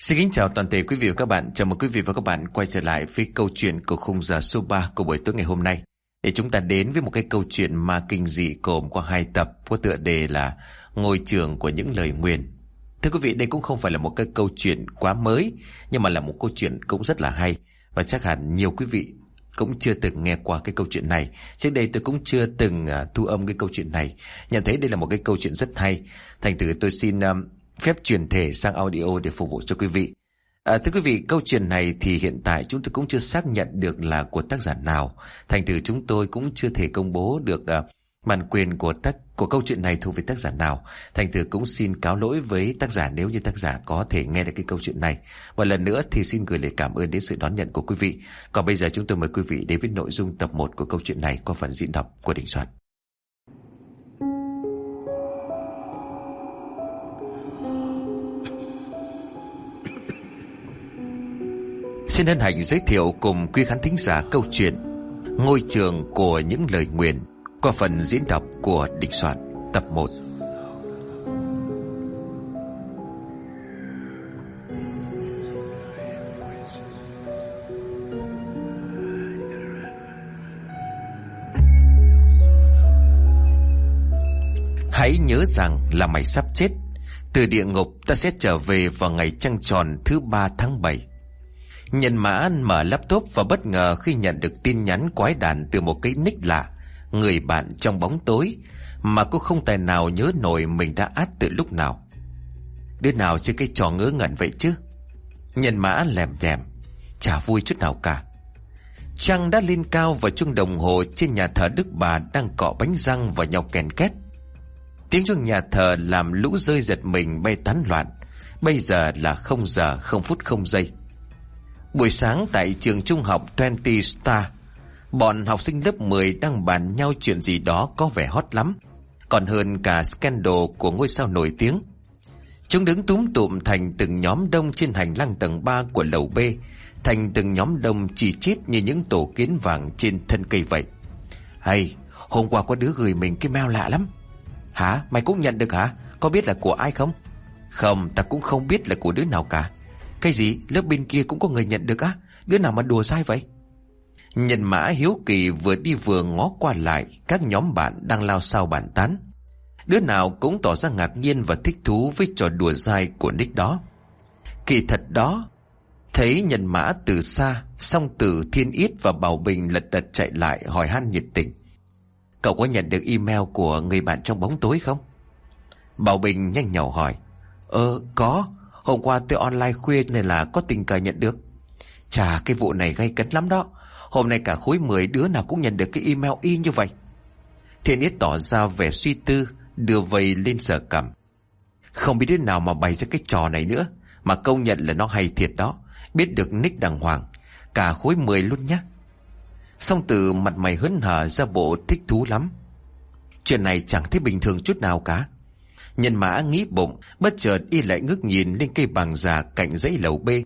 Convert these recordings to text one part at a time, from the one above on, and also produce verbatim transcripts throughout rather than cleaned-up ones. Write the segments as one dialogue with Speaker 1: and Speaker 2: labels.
Speaker 1: Xin kính chào toàn thể quý vị và các bạn. Chào mừng quý vị và các bạn quay trở lại với câu chuyện của khung giờ số ba của buổi tối ngày hôm nay. Để chúng ta đến với một cái câu chuyện ma kinh dị gồm có hai tập, có tựa đề là Ngôi trường của những lời nguyền. Thưa quý vị, đây cũng không phải là một cái câu chuyện quá mới, nhưng mà là một câu chuyện cũng rất là hay. Và chắc hẳn nhiều quý vị cũng chưa từng nghe qua cái câu chuyện này. Trước đây tôi cũng chưa từng uh, thu âm cái câu chuyện này. Nhận thấy đây là một cái câu chuyện rất hay. Thành thử tôi xin uh, phép truyền thể sang audio để phục vụ cho quý vị. À, thưa quý vị, câu chuyện này thì hiện tại chúng tôi cũng chưa xác nhận được là của tác giả nào. Thành thử chúng tôi cũng chưa thể công bố được uh, bản quyền của tác của câu chuyện này thuộc về tác giả nào. Thành thử cũng xin cáo lỗi với tác giả nếu như tác giả có thể nghe được cái câu chuyện này. Và lần nữa thì xin gửi lời cảm ơn đến sự đón nhận của quý vị. Còn bây giờ chúng tôi mời quý vị đến với nội dung tập một của câu chuyện này qua phần diễn đọc của Đình Soạn. Xin hân hạnh giới thiệu cùng quý khán thính giả câu chuyện Ngôi trường của những lời nguyền qua phần diễn đọc của Đình Soạn tập một. Hãy nhớ rằng là mày sắp chết. Từ địa ngục ta sẽ trở về vào ngày trăng tròn thứ ba tháng bảy. Nhân Mã mở laptop và bất ngờ khi nhận được tin nhắn quái đản từ một cái nick lạ, người bạn trong bóng tối, mà cô không tài nào nhớ nổi mình đã át từ lúc nào. Đứa nào chơi cái trò ngớ ngẩn vậy chứ? Nhân Mã lèm đèm, chả vui chút nào cả. Trăng đã lên cao và chuông đồng hồ trên nhà thờ Đức Bà đang cọ bánh răng vào nhau kèn két. Tiếng chuông nhà thờ làm lũ rơi giật mình bay tán loạn. Bây giờ là không giờ không phút không giây. Buổi sáng tại trường trung học hai mươi Star, bọn học sinh lớp mười đang bàn nhau chuyện gì đó có vẻ hot lắm, còn hơn cả scandal của ngôi sao nổi tiếng. Chúng đứng túm tụm thành từng nhóm đông trên hành lang tầng ba của lầu B, thành từng nhóm đông chỉ chít như những tổ kiến vàng trên thân cây vậy. Hay, hôm qua có đứa gửi mình cái mail lạ lắm. Hả? Mày cũng nhận được hả? Có biết là của ai không? Không, ta cũng không biết là của đứa nào cả. Cái gì? Lớp bên kia cũng có người nhận được á? Đứa nào mà đùa sai vậy? Nhân Mã hiếu kỳ vừa đi vừa ngó qua lại các nhóm bạn đang lao xao bàn tán. Đứa nào cũng tỏ ra ngạc nhiên và thích thú với trò đùa dai của nick đó. Kỳ thật đó. Thấy Nhân Mã từ xa, Song Tử, Thiên Yết và Bảo Bình lật đật chạy lại hỏi han nhiệt tình. Cậu có nhận được email của người bạn trong bóng tối không? Bảo Bình nhanh nhảu hỏi. Ờ, có. Hôm qua tôi online khuya nên là có tình cờ nhận được. Chà, cái vụ này gay cấn lắm đó. Hôm nay cả khối mười đứa nào cũng nhận được cái email y như vậy. Thiên Yết tỏ ra vẻ suy tư, đưa vầy lên sờ cằm. Không biết đứa nào mà bày ra cái trò này nữa, mà công nhận là nó hay thiệt đó. Biết được nick đàng hoàng, cả khối mười luôn nhá. Song Tử mặt mày hớn hở ra bộ thích thú lắm. Chuyện này chẳng thấy bình thường chút nào cả. Nhân Mã nghĩ bụng, bất chợt y lại ngước nhìn lên cây bàng già cạnh dãy lầu B.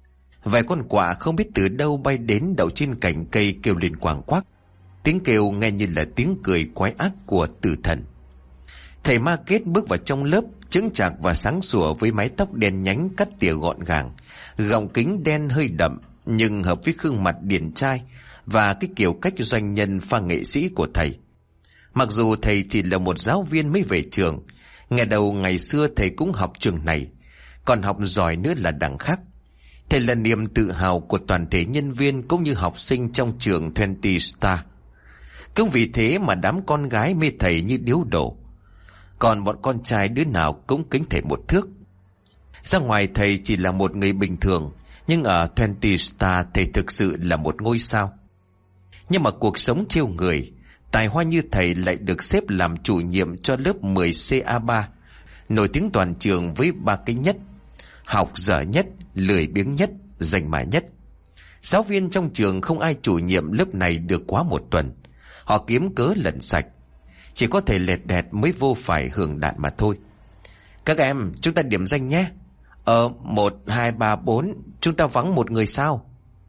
Speaker 1: Vài con quạ không biết từ đâu bay đến đậu trên cành cây kêu lên quàng quác. Tiếng kêu nghe như là tiếng cười quái ác của tử thần. Thầy Ma Kết bước vào trong lớp, chững chạc và sáng sủa với mái tóc đen nhánh cắt tỉa gọn gàng, gọng kính đen hơi đậm nhưng hợp với gương mặt điển trai và cái kiểu cách doanh nhân pha nghệ sĩ của thầy. Mặc dù thầy chỉ là một giáo viên mới về trường, ngày đầu ngày xưa thầy cũng học trường này, còn học giỏi nữa là đẳng khác. Thầy là niềm tự hào của toàn thể nhân viên cũng như học sinh trong trường hai mươi Star. Cũng vì thế mà đám con gái mê thầy như điếu đổ, còn bọn con trai đứa nào cũng kính thầy một thước. Ra ngoài thầy chỉ là một người bình thường, nhưng ở hai mươi Star thầy thực sự là một ngôi sao. Nhưng mà cuộc sống trêu người, tài hoa như thầy lại được xếp làm chủ nhiệm cho lớp mười C A ba, nổi tiếng toàn trường với ba cái nhất: học dở nhất, lười biếng nhất, danh mài nhất. Giáo viên trong trường không ai chủ nhiệm lớp này được quá một tuần. Họ kiếm cớ lẩn sạch, chỉ có thầy lẹt đẹt mới vô phải hưởng đạn mà thôi. Các em, chúng ta điểm danh nhé. Ờ, một, hai, ba, bốn, chúng ta vắng một người sao?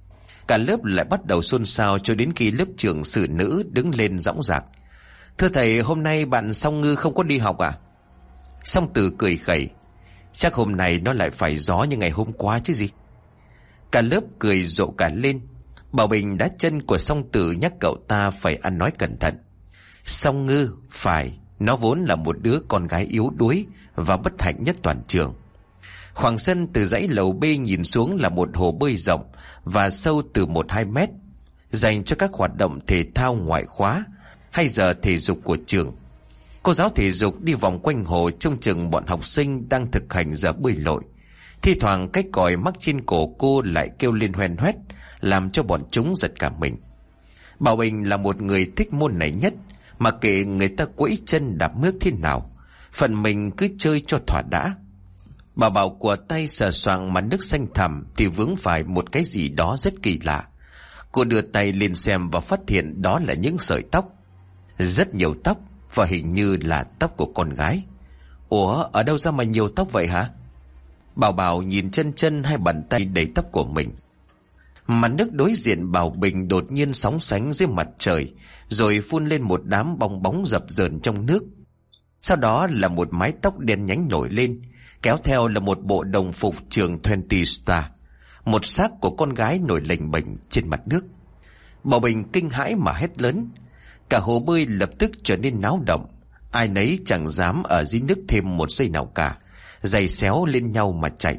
Speaker 1: Cả lớp lại bắt đầu xôn xao cho đến khi lớp trưởng sử nữ đứng lên dõng dạc. Thưa thầy, hôm nay bạn Song Ngư không có đi học à? Song Tử cười khẩy. Chắc hôm nay nó lại phải gió như ngày hôm qua chứ gì. Cả lớp cười rộ cả lên. Bảo Bình đá chân của Song Tử nhắc cậu ta phải ăn nói cẩn thận. Song Ngư, phải, nó vốn là một đứa con gái yếu đuối và bất hạnh nhất toàn trường. Khoảng sân từ dãy lầu B nhìn xuống là một hồ bơi rộng và sâu từ một hai mét, dành cho các hoạt động thể thao ngoại khóa hay giờ thể dục của trường. Cô giáo thể dục đi vòng quanh hồ trông chừng bọn học sinh đang thực hành giờ bơi lội. Thi thoảng cái còi mắc trên cổ cô lại kêu lên hoen hoét, làm cho bọn chúng giật cả mình. Bảo Bình là một người thích môn này nhất, mà kệ người ta quẫy chân đạp nước thế nào, phận mình cứ chơi cho thỏa đã. Bảo Bảo của tay sờ soạng mặt nước xanh thẳm thì vướng phải một cái gì đó rất kỳ lạ. Cô đưa tay lên xem và phát hiện đó là những sợi tóc. Rất nhiều tóc, và hình như là tóc của con gái. Ủa, ở đâu ra mà nhiều tóc vậy hả? Bảo Bảo nhìn chân chân hai bàn tay đầy tóc của mình. Mặt nước đối diện Bảo Bình đột nhiên sóng sánh dưới mặt trời, rồi phun lên một đám bong bóng dập dờn trong nước. Sau đó là một mái tóc đen nhánh nổi lên, kéo theo là một bộ đồng phục trường hai mươi Star. Một xác của con gái nổi lềnh bềnh trên mặt nước. Bảo Bình kinh hãi mà hét lớn. Cả hồ bơi lập tức trở nên náo động. Ai nấy chẳng dám ở dưới nước thêm một giây nào cả, giày xéo lên nhau mà chạy.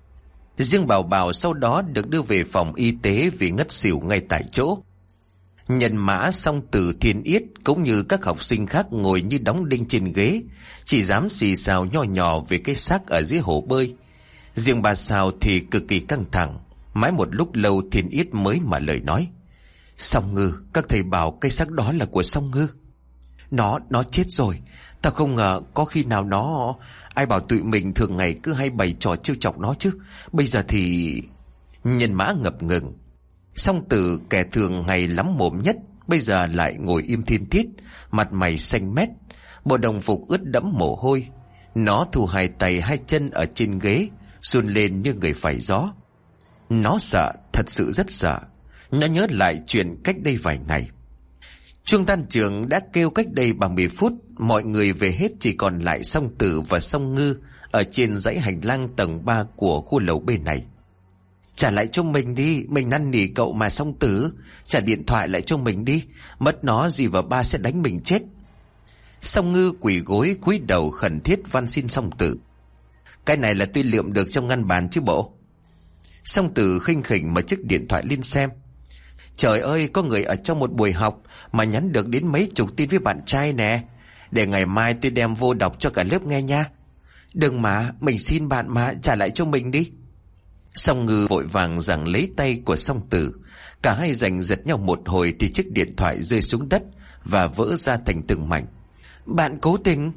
Speaker 1: Riêng Bảo Bảo sau đó được đưa về phòng y tế vì ngất xỉu ngay tại chỗ. Nhân Mã, Song Tử, Thiên Yết cũng như các học sinh khác ngồi như đóng đinh trên ghế, chỉ dám xì xào nho nhỏ về cái xác ở dưới hồ bơi. Riêng bà Sao thì cực kỳ căng thẳng. Mãi một lúc lâu Thiên Yết mới mà lời nói. Song Ngư, các thầy bảo cái xác đó là của Song Ngư. Nó, nó chết rồi. Ta không ngờ có khi nào nó... Ai bảo tụi mình thường ngày cứ hay bày trò trêu chọc nó chứ. Bây giờ thì... Nhân Mã ngập ngừng. Song Tử, kẻ thường ngày lắm mồm nhất, bây giờ lại ngồi im thiên thiết, mặt mày xanh mét, bộ đồng phục ướt đẫm mồ hôi. Nó thu hai tay hai chân ở trên ghế, run lên như người phải gió. Nó sợ, thật sự rất sợ. Nó nhớ lại chuyện cách đây vài ngày. Chuông tan trường đã kêu cách đây ba mươi phút. Mọi người về hết, chỉ còn lại Song Tử và Song Ngư ở trên dãy hành lang tầng ba của khu lầu B này. Trả lại cho mình đi, mình năn nỉ cậu mà Song Tử. Trả điện thoại lại cho mình đi, mất nó dì và ba sẽ đánh mình chết. Song Ngư quỳ gối cúi đầu khẩn thiết van xin Song Tử. Cái này là tôi lượm được trong ngăn bàn chứ bộ. Song Tử khinh khỉnh mà chiếc điện thoại lên xem. Trời ơi, có người ở trong một buổi học mà nhắn được đến mấy chục tin với bạn trai nè. Để ngày mai tôi đem vô đọc cho cả lớp nghe nha. Đừng mà, mình xin bạn mà, trả lại cho mình đi. Song Ngư vội vàng giằng lấy tay của Song Tử. Cả hai giành giật nhau một hồi thì chiếc điện thoại rơi xuống đất và vỡ ra thành từng mảnh. Bạn cố tình.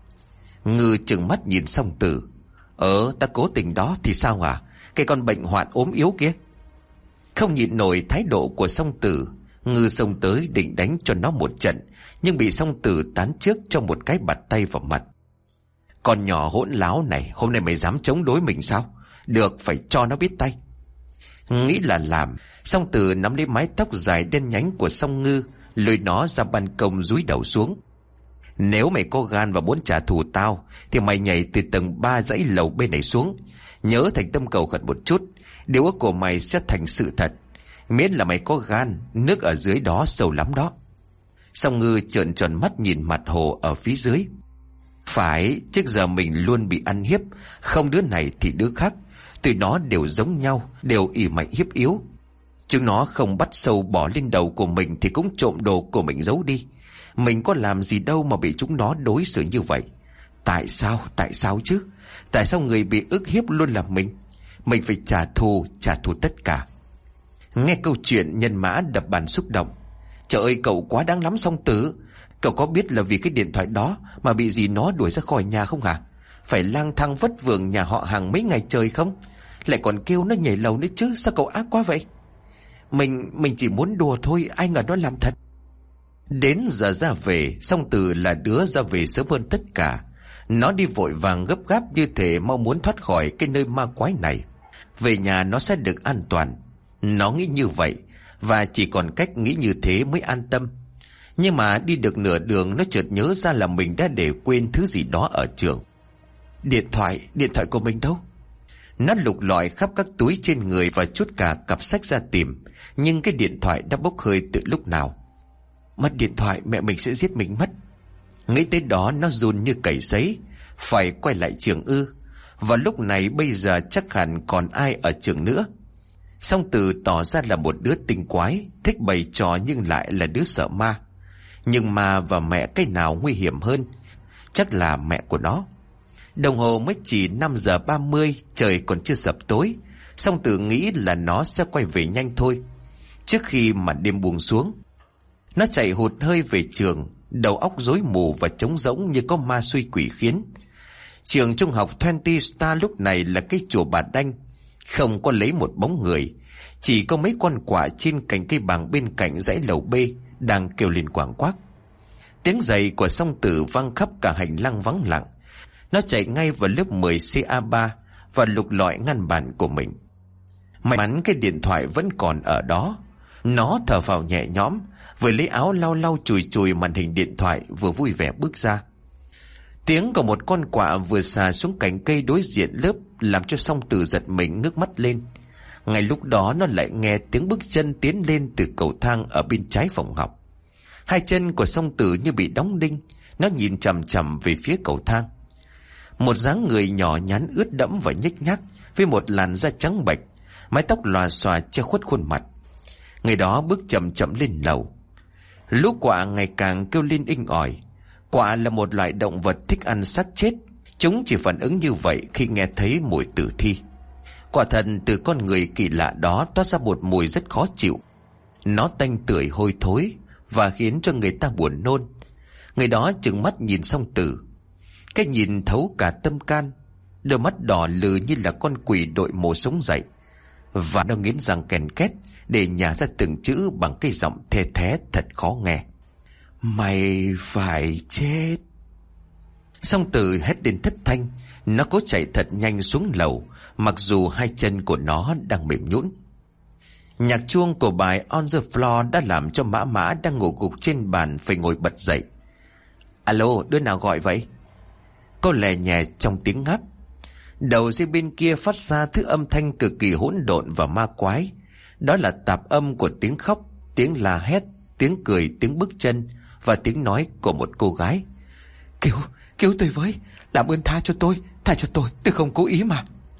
Speaker 1: Ngư trừng mắt nhìn Song Tử. Ờ, ta cố tình đó thì sao hả? Cái con bệnh hoạn ốm yếu kia. Không nhịn nổi thái độ của Song Tử, Ngư xông tới định đánh cho nó một trận, nhưng bị Song Tử tán trước cho một cái bạt tay vào mặt. Con nhỏ hỗn láo này, hôm nay mày dám chống đối mình sao? Được, phải cho nó biết tay. Nghĩ là làm, Song Tử nắm lấy mái tóc dài đen nhánh của Song Ngư, lôi nó ra ban công dúi đầu xuống. Nếu mày có gan và muốn trả thù tao thì mày nhảy từ tầng ba dãy lầu bên này xuống. Nhớ thành tâm cầu khẩn một chút, điều ước của mày sẽ thành sự thật. Miễn là mày có gan, nước ở dưới đó sâu lắm đó. Song Ngư trợn tròn mắt nhìn mặt hồ ở phía dưới. Phải, trước giờ mình luôn bị ăn hiếp, không đứa này thì đứa khác. Tụi nó đều giống nhau, đều ỷ mạnh hiếp yếu. Chúng nó không bắt sâu bỏ lên đầu của mình thì cũng trộm đồ của mình giấu đi. Mình có làm gì đâu mà bị chúng nó đối xử như vậy. Tại sao, tại sao chứ? Tại sao người bị ức hiếp luôn là mình? Mình phải trả thù, trả thù tất cả. Nghe câu chuyện, Nhân Mã đập bàn xúc động. Trời ơi, cậu quá đáng lắm Song Tử. Cậu có biết là vì cái điện thoại đó mà bị gì nó đuổi ra khỏi nhà không hả? Phải lang thang vất vưởng nhà họ hàng mấy ngày trời không? Lại còn kêu nó nhảy lầu nữa chứ. Sao cậu ác quá vậy? Mình mình chỉ muốn đùa thôi, ai ngờ nó làm thật. Đến giờ ra về, Song Tử là đứa ra về sớm hơn tất cả. Nó đi vội vàng gấp gáp như thể mong muốn thoát khỏi cái nơi ma quái này. Về nhà nó sẽ được an toàn. Nó nghĩ như vậy, và chỉ còn cách nghĩ như thế mới an tâm. Nhưng mà đi được nửa đường, nó chợt nhớ ra là mình đã để quên thứ gì đó ở trường. Điện thoại, điện thoại của mình đâu? Nó lục lọi khắp các túi trên người và chút cả cặp sách ra tìm, nhưng cái điện thoại đã bốc hơi từ lúc nào. Mất điện thoại mẹ mình sẽ giết mình mất. Nghĩ tới đó nó run như cầy sấy. Phải quay lại trường ư? Và lúc này bây giờ chắc hẳn còn ai ở trường nữa. Song Từ tỏ ra là một đứa tinh quái, thích bày trò nhưng lại là đứa sợ ma. Nhưng ma và mẹ cái nào nguy hiểm hơn? Chắc là mẹ của nó. Đồng hồ mới chỉ năm giờ ba mươi, trời còn chưa sập tối. Song Từ nghĩ là nó sẽ quay về nhanh thôi, trước khi màn đêm buông xuống. Nó chạy hụt hơi về trường, đầu óc rối mù và trống rỗng như có ma xui quỷ khiến. Trường trung học Twenty Star lúc này là cái chùa Bà Đanh, không có lấy một bóng người, chỉ có mấy con quạ trên cành cây bàng bên cạnh dãy lầu B đang kêu lên quảng quác. Tiếng giày của Song Tử vang khắp cả hành lang vắng lặng. Nó chạy ngay vào lớp mười C A ba và lục lọi ngăn bàn của mình. May mắn cái điện thoại vẫn còn ở đó. Nó thở phào nhẹ nhõm, vừa lấy áo lau lau chùi chùi màn hình điện thoại, vừa vui vẻ bước ra. Tiếng của một con quạ vừa xà xuống cành cây đối diện lớp làm cho Song Tử giật mình ngước mắt lên. Ngay lúc đó nó lại nghe tiếng bước chân tiến lên từ cầu thang ở bên trái phòng học. Hai chân của Song Tử như bị đóng đinh. Nó nhìn chằm chằm về phía cầu thang. Một dáng người nhỏ nhắn ướt đẫm và nhếch nhác, với một làn da trắng bệch, mái tóc lòa xòa che khuất khuôn mặt. Người đó bước chậm chậm lên lầu. Lũ quạ ngày càng kêu lên inh ỏi. Quạ là một loại động vật thích ăn xác chết. Chúng chỉ phản ứng như vậy khi nghe thấy mùi tử thi. Quả thật từ con người kỳ lạ đó toát ra một mùi rất khó chịu. Nó tanh tưởi hôi thối và khiến cho người ta buồn nôn. Người đó trừng mắt nhìn Song Tử, cái nhìn thấu cả tâm can. Đôi mắt đỏ lừ như là con quỷ đội mổ sống dậy. Và nó nghiến răng kèn két để nhả ra từng chữ bằng cái giọng thê thé thật khó nghe. Mày phải chết. Song Tử hét lên thất thanh. Nó cố chạy thật nhanh xuống lầu, mặc dù hai chân của nó đang mềm nhũn. Nhạc chuông của bài On the Floor đã làm cho Mã Mã đang ngủ gục trên bàn phải ngồi bật dậy. Alo, đứa nào gọi vậy? Cô lè nhẹ trong tiếng ngáp. Đầu dây bên kia phát ra thứ âm thanh cực kỳ hỗn độn và ma quái. Đó là tạp âm của tiếng khóc, tiếng la hét, tiếng cười, tiếng bước chân và tiếng nói của một cô gái. Cứu, cứu tôi với, làm ơn tha cho tôi, tha cho tôi, tôi không cố ý mà.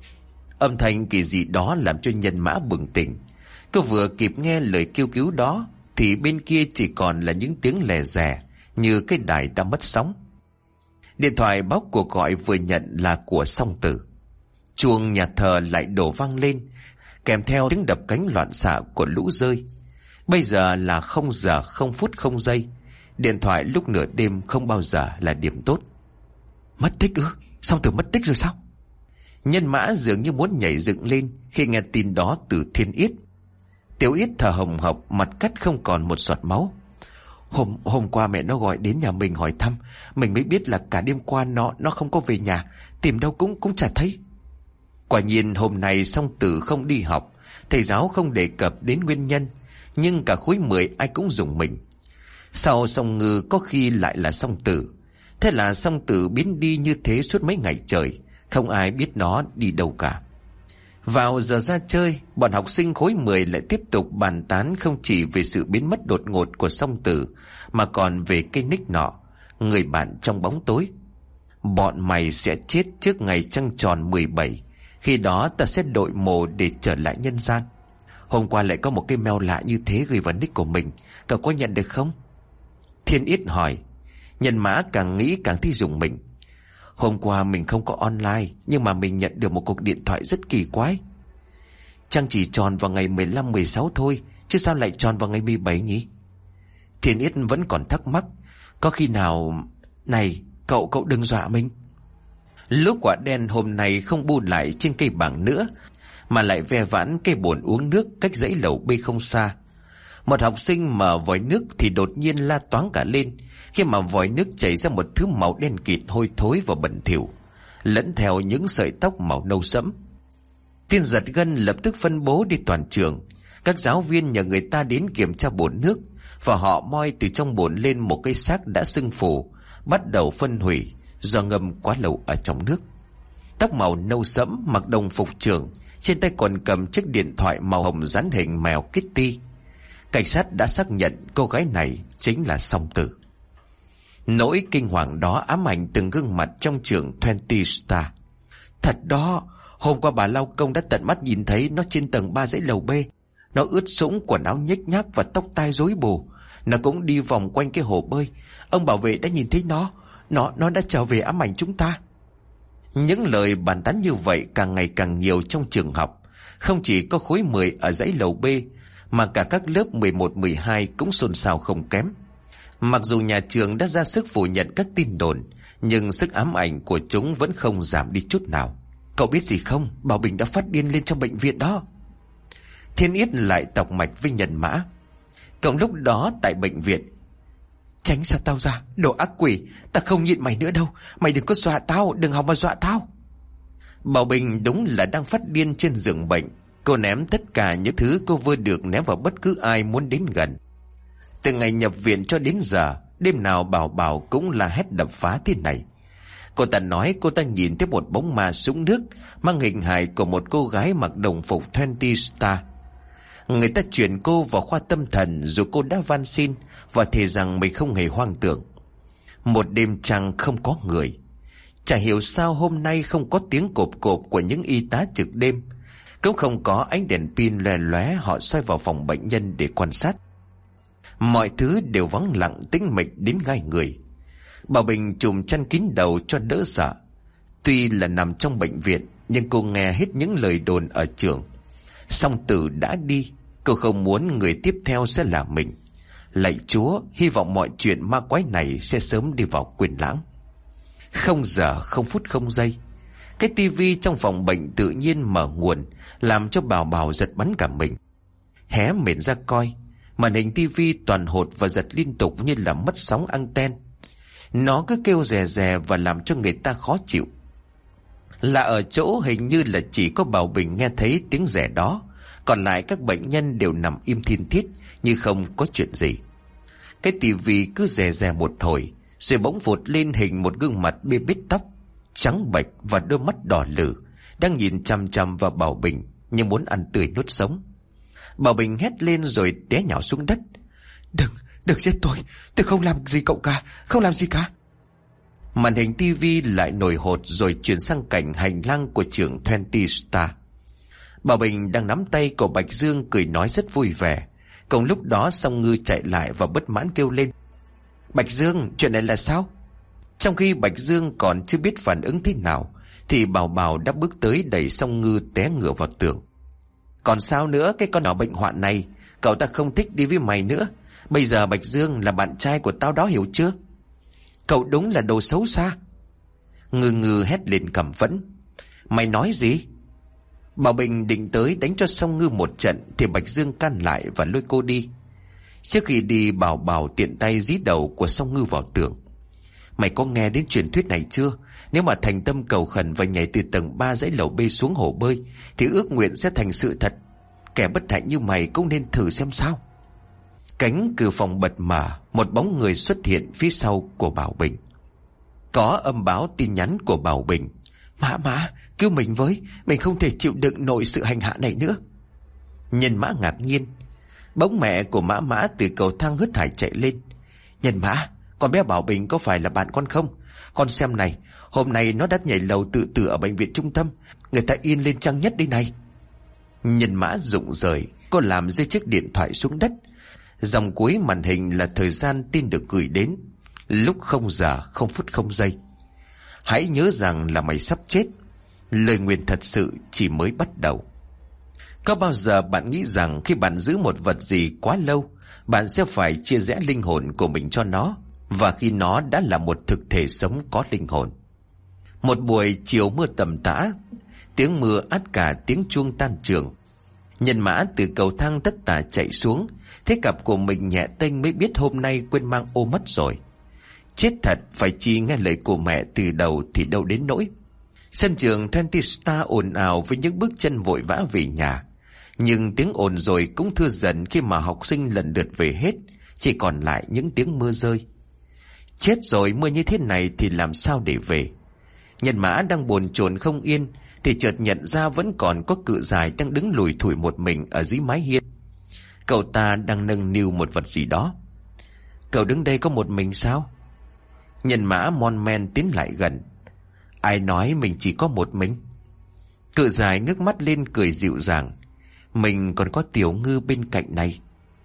Speaker 1: Âm thanh kỳ dị đó làm cho Nhân Mã bừng tỉnh. Cô vừa kịp nghe lời kêu cứu đó thì bên kia chỉ còn là những tiếng lè rè như cái đài đã mất sóng. Điện thoại báo cuộc gọi vừa nhận là của Song Tử. Chuông nhà thờ lại đổ vang lên, kèm theo tiếng đập cánh loạn xạ của lũ rơi. Bây giờ là không giờ không phút không giây. Điện thoại lúc nửa đêm không bao giờ là điểm tốt. Mất tích ư? Song Tử mất tích rồi sao? Nhân Mã dường như muốn nhảy dựng lên khi nghe tin đó từ Thiên Yết. Tiểu Yết thở hồng hộc, mặt cắt không còn một giọt máu. Hôm hôm qua mẹ nó gọi đến nhà mình hỏi thăm, mình mới biết là cả đêm qua nó nó không có về nhà, tìm đâu cũng cũng chả thấy. Quả nhiên hôm nay Song Tử không đi học, thầy giáo không đề cập đến nguyên nhân, nhưng cả khối mười ai cũng rùng mình. Sau Song Ngư có khi lại là Song Tử. Thế là Song Tử biến đi như thế suốt mấy ngày trời, không ai biết nó đi đâu cả. Vào giờ ra chơi, bọn học sinh khối mười lại tiếp tục bàn tán không chỉ về sự biến mất đột ngột của Song Tử, mà còn về cái nick nọ, người bạn trong bóng tối. Bọn mày sẽ chết trước ngày trăng tròn mười bảy, khi đó ta sẽ đội mồ để trở lại nhân gian. Hôm qua lại có một cái mail lạ như thế gửi vào nick của mình, cậu có nhận được không? Thiên Yết hỏi. Nhân Mã càng nghĩ càng thấy rùng mình. Hôm qua mình không có online, nhưng mà mình nhận được một cuộc điện thoại rất kỳ quái. Trăng chỉ tròn vào ngày mười lăm mười sáu thôi, chứ sao lại tròn vào ngày mười bảy nhỉ? Thiên Yết vẫn còn thắc mắc. Có khi nào... Này, cậu cậu đừng dọa mình. Lũ quả đen hôm nay không bu lại trên cây bảng nữa, mà lại ve vãn cây bồn uống nước cách dãy lầu B không xa. Một học sinh mở vòi nước thì đột nhiên la toáng cả lên, khi mà vòi nước chảy ra một thứ màu đen kịt hôi thối và bẩn thỉu, lẫn theo những sợi tóc màu nâu sẫm. Tiên Giật Gân lập tức phân bố đi toàn trường. Các giáo viên nhờ người ta đến kiểm tra bồn nước, và họ moi từ trong bồn lên một cây xác đã sưng phù, bắt đầu phân hủy do ngâm quá lâu ở trong nước. Tóc màu nâu sẫm, mặc đồng phục trưởng, trên tay còn cầm chiếc điện thoại màu hồng dán hình mèo Kitty. Cảnh sát đã xác nhận cô gái này chính là Song Tử. Nỗi kinh hoàng đó ám ảnh từng gương mặt trong trường hai mươi Star. Thật đó, hôm qua bà lao công đã tận mắt nhìn thấy nó trên tầng ba dãy lầu B. Nó ướt sũng, quần áo nhếch nhác và tóc tai rối bù. Nó cũng đi vòng quanh cái hồ bơi. Ông bảo vệ đã nhìn thấy nó. Nó nó đã trở về ám ảnh chúng ta. Những lời bàn tán như vậy càng ngày càng nhiều trong trường học. Không chỉ có khối mười ở dãy lầu B, mà cả các lớp mười một mười hai cũng xôn xao không kém. Mặc dù nhà trường đã ra sức phủ nhận các tin đồn, nhưng sức ám ảnh của chúng vẫn không giảm đi chút nào. Cậu biết gì không? Bảo Bình đã phát điên lên trong bệnh viện đó. Thiên Yết lại tọc mạch với Nhân Mã. Cộng lúc đó tại bệnh viện. Tránh xa tao ra, đồ ác quỷ. Ta không nhịn mày nữa đâu. Mày đừng có dọa tao, đừng hòng mà dọa tao. Bảo Bình đúng là đang phát điên trên giường bệnh. Cô ném tất cả những thứ cô vừa được ném vào bất cứ ai muốn đến gần. Từ ngày nhập viện cho đến giờ, đêm nào Bảo Bảo cũng là hét đập phá thế này. Cô ta nói cô ta nhìn thấy một bóng ma sũng nước mang hình hài của một cô gái mặc đồng phục hai mươi Star. Người ta chuyển cô vào khoa tâm thần dù cô đã van xin và thề rằng mình không hề hoang tưởng. Một đêm trăng không có người. Chả hiểu sao hôm nay không có tiếng cộp cộp của những y tá trực đêm, cũng không có ánh đèn pin lóe lóe họ soi vào phòng bệnh nhân để quan sát. Mọi thứ đều vắng lặng tĩnh mịch đến gai người. Bảo Bình chùm chăn kín đầu cho đỡ sợ. Tuy là nằm trong bệnh viện, nhưng cô nghe hết những lời đồn ở trường. Song Tử đã đi, cô không muốn người tiếp theo sẽ là mình. Lạy Chúa, hy vọng mọi chuyện ma quái này sẽ sớm đi vào quên lãng. Không giờ, không phút, không giây, cái tivi trong phòng bệnh tự nhiên mở nguồn, làm cho Bảo Bảo giật bắn cả mình. Hé miệng ra coi, màn hình tivi toàn hột và giật liên tục như là mất sóng anten. Nó cứ kêu rè rè và làm cho người ta khó chịu. Là ở chỗ hình như là chỉ có Bảo Bình nghe thấy tiếng rè đó, còn lại các bệnh nhân đều nằm im thiên thiết như không có chuyện gì. Cái tivi cứ rè rè một hồi, rồi bỗng vụt lên hình một gương mặt bê bết tóc, trắng bệch và đôi mắt đỏ lử, đang nhìn chằm chằm vào Bảo Bình như muốn ăn tươi nuốt sống. Bảo Bình hét lên rồi té nhào xuống đất. Đừng, đừng giết tôi, tôi không làm gì cậu cả, không làm gì cả. Màn hình tivi lại nổi hột rồi chuyển sang cảnh hành lang của trường hai mươi Star. Bảo Bình đang nắm tay của Bạch Dương cười nói rất vui vẻ. Cùng lúc đó Song Ngư chạy lại và bất mãn kêu lên. Bạch Dương, chuyện này là sao? Trong khi Bạch Dương còn chưa biết phản ứng thế nào, thì Bảo Bảo đã bước tới đẩy Song Ngư té ngửa vào tường. Còn sao nữa, cái con nhỏ bệnh hoạn này, cậu ta không thích đi với mày nữa. Bây giờ Bạch Dương là bạn trai của tao đó, hiểu chưa? Cậu đúng là đồ xấu xa. Ngư Ngư hét lên căm phẫn. Mày nói gì? Bảo Bình định tới đánh cho Song Ngư một trận thì Bạch Dương can lại và lôi cô đi. Trước khi đi, Bảo Bảo tiện tay dí đầu của Song Ngư vào tường. Mày có nghe đến truyền thuyết này chưa? Nếu mà thành tâm cầu khẩn và nhảy từ tầng ba dãy lầu B xuống hồ bơi thì ước nguyện sẽ thành sự thật. Kẻ bất hạnh như mày cũng nên thử xem sao. Cánh cửa phòng bật mở, một bóng người xuất hiện phía sau của Bảo Bình. Có âm báo tin nhắn của Bảo Bình. Mã Mã, cứu mình với, mình không thể chịu đựng nổi sự hành hạ này nữa. Nhân Mã ngạc nhiên. Bỗng mẹ của Mã Mã từ cầu thang hớt hải chạy lên. Nhân Mã, con bé Bảo Bình có phải là bạn con không? Con xem này, hôm nay nó đã nhảy lầu tự tử ở bệnh viện trung tâm. Người ta in lên trang nhất đây này. Nhân Mã rụng rời, cô làm rơi chiếc điện thoại xuống đất. Dòng cuối màn hình là thời gian tin được gửi đến. Lúc không giờ, không phút, không giây. Hãy nhớ rằng là mày sắp chết. Lời nguyền thật sự chỉ mới bắt đầu. Có bao giờ bạn nghĩ rằng khi bạn giữ một vật gì quá lâu, bạn sẽ phải chia rẽ linh hồn của mình cho nó, và khi nó đã là một thực thể sống có linh hồn? Một buổi chiều mưa tầm tã, tiếng mưa át cả tiếng chuông tan trường. Nhân Mã từ cầu thang tất tả chạy xuống, thấy cặp của mình nhẹ tênh mới biết hôm nay quên mang ô mất rồi. Chết thật, phải chi nghe lời của mẹ từ đầu thì đâu đến nỗi. Sân trường hai mươi Star ồn ào với những bước chân vội vã về nhà. Nhưng tiếng ồn rồi cũng thưa dần khi mà học sinh lần lượt về hết, chỉ còn lại những tiếng mưa rơi. Chết rồi, mưa như thế này thì làm sao để về? Nhân mã đang bồn chồn không yên thì chợt nhận ra vẫn còn có Cự Giải đang đứng lủi thủi một mình ở dưới mái hiên. Cậu ta đang nâng niu một vật gì đó. Cậu đứng đây có một mình sao? Nhân mã mon men tiến lại gần. Ai nói mình chỉ có một mình? Cự Giải ngước mắt lên cười dịu dàng. Mình còn có Tiểu Ngư bên cạnh này.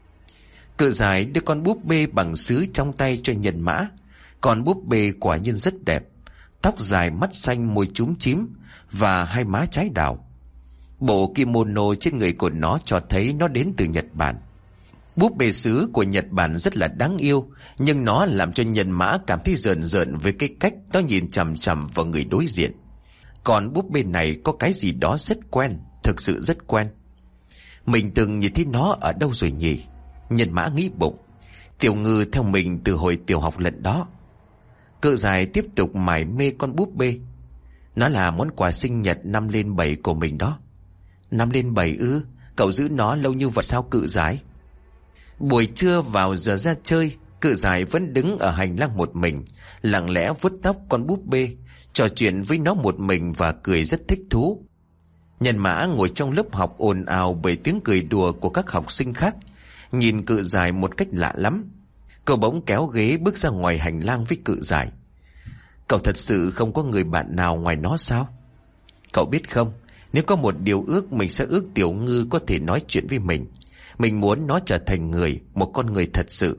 Speaker 1: Cự Giải đưa con búp bê bằng sứ trong tay cho nhân mã. Con búp bê quả nhiên rất đẹp, tóc dài, mắt xanh, môi chúm chím và hai má trái đào. Bộ kimono trên người của nó cho thấy nó đến từ Nhật Bản. Búp bê sứ của Nhật Bản rất là đáng yêu, nhưng nó làm cho nhân mã cảm thấy rợn rợn với cái cách nó nhìn chằm chằm vào người đối diện. Còn búp bê này có cái gì đó rất quen, thực sự rất quen. Mình từng nhìn thấy nó ở đâu rồi nhỉ? Nhân mã nghĩ bụng. Tiểu Ngư theo mình từ hồi tiểu học lần đó. Cự Giải tiếp tục mải mê con búp bê. Nó là món quà sinh nhật năm lên bảy của mình đó. Năm lên bảy ư? Cậu giữ nó lâu như vậy sao Cự Giải? Buổi trưa vào giờ ra chơi, Cự Giải vẫn đứng ở hành lang một mình, lặng lẽ vuốt tóc con búp bê, trò chuyện với nó một mình và cười rất thích thú. Nhân mã ngồi trong lớp học ồn ào bởi tiếng cười đùa của các học sinh khác, nhìn Cự Giải một cách lạ lắm. Cậu bỗng kéo ghế bước ra ngoài hành lang với Cự Giải. Cậu thật sự không có người bạn nào ngoài nó sao? Cậu biết không, nếu có một điều ước, mình sẽ ước Tiểu Ngư có thể nói chuyện với mình. Mình muốn nó trở thành người, một con người thật sự.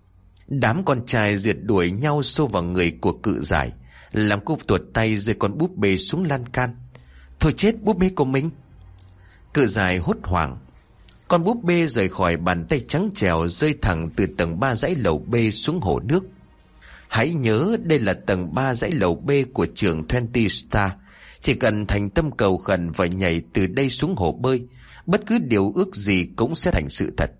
Speaker 1: Đám con trai rượt đuổi nhau xô vào người của Cự Giải, làm cô tuột tay rơi con búp bê xuống lan can. Thôi chết, búp bê của mình! Cự Giải hốt hoảng. Con búp bê rời khỏi bàn tay trắng trẻo, rơi thẳng từ tầng ba dãy lầu B xuống hồ nước. Hãy nhớ đây là tầng ba dãy lầu B của trường twenty Star. Chỉ cần thành tâm cầu khẩn và nhảy từ đây xuống hồ bơi, bất cứ điều ước gì cũng sẽ thành sự thật.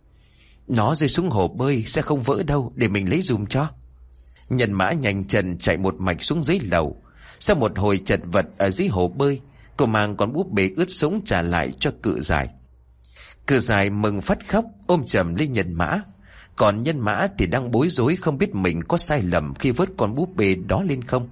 Speaker 1: Nó rơi xuống hồ bơi sẽ không vỡ đâu, để mình lấy dùm cho. Nhân mã nhanh chân chạy một mạch xuống dưới lầu. Sau một hồi chật vật ở dưới hồ bơi, cô mang con búp bê ướt sũng trả lại cho Cự Giải. Cự Giải mừng phát khóc, ôm chầm lên nhân mã. Còn nhân mã thì đang bối rối, không biết mình có sai lầm khi vớt con búp bê đó lên không.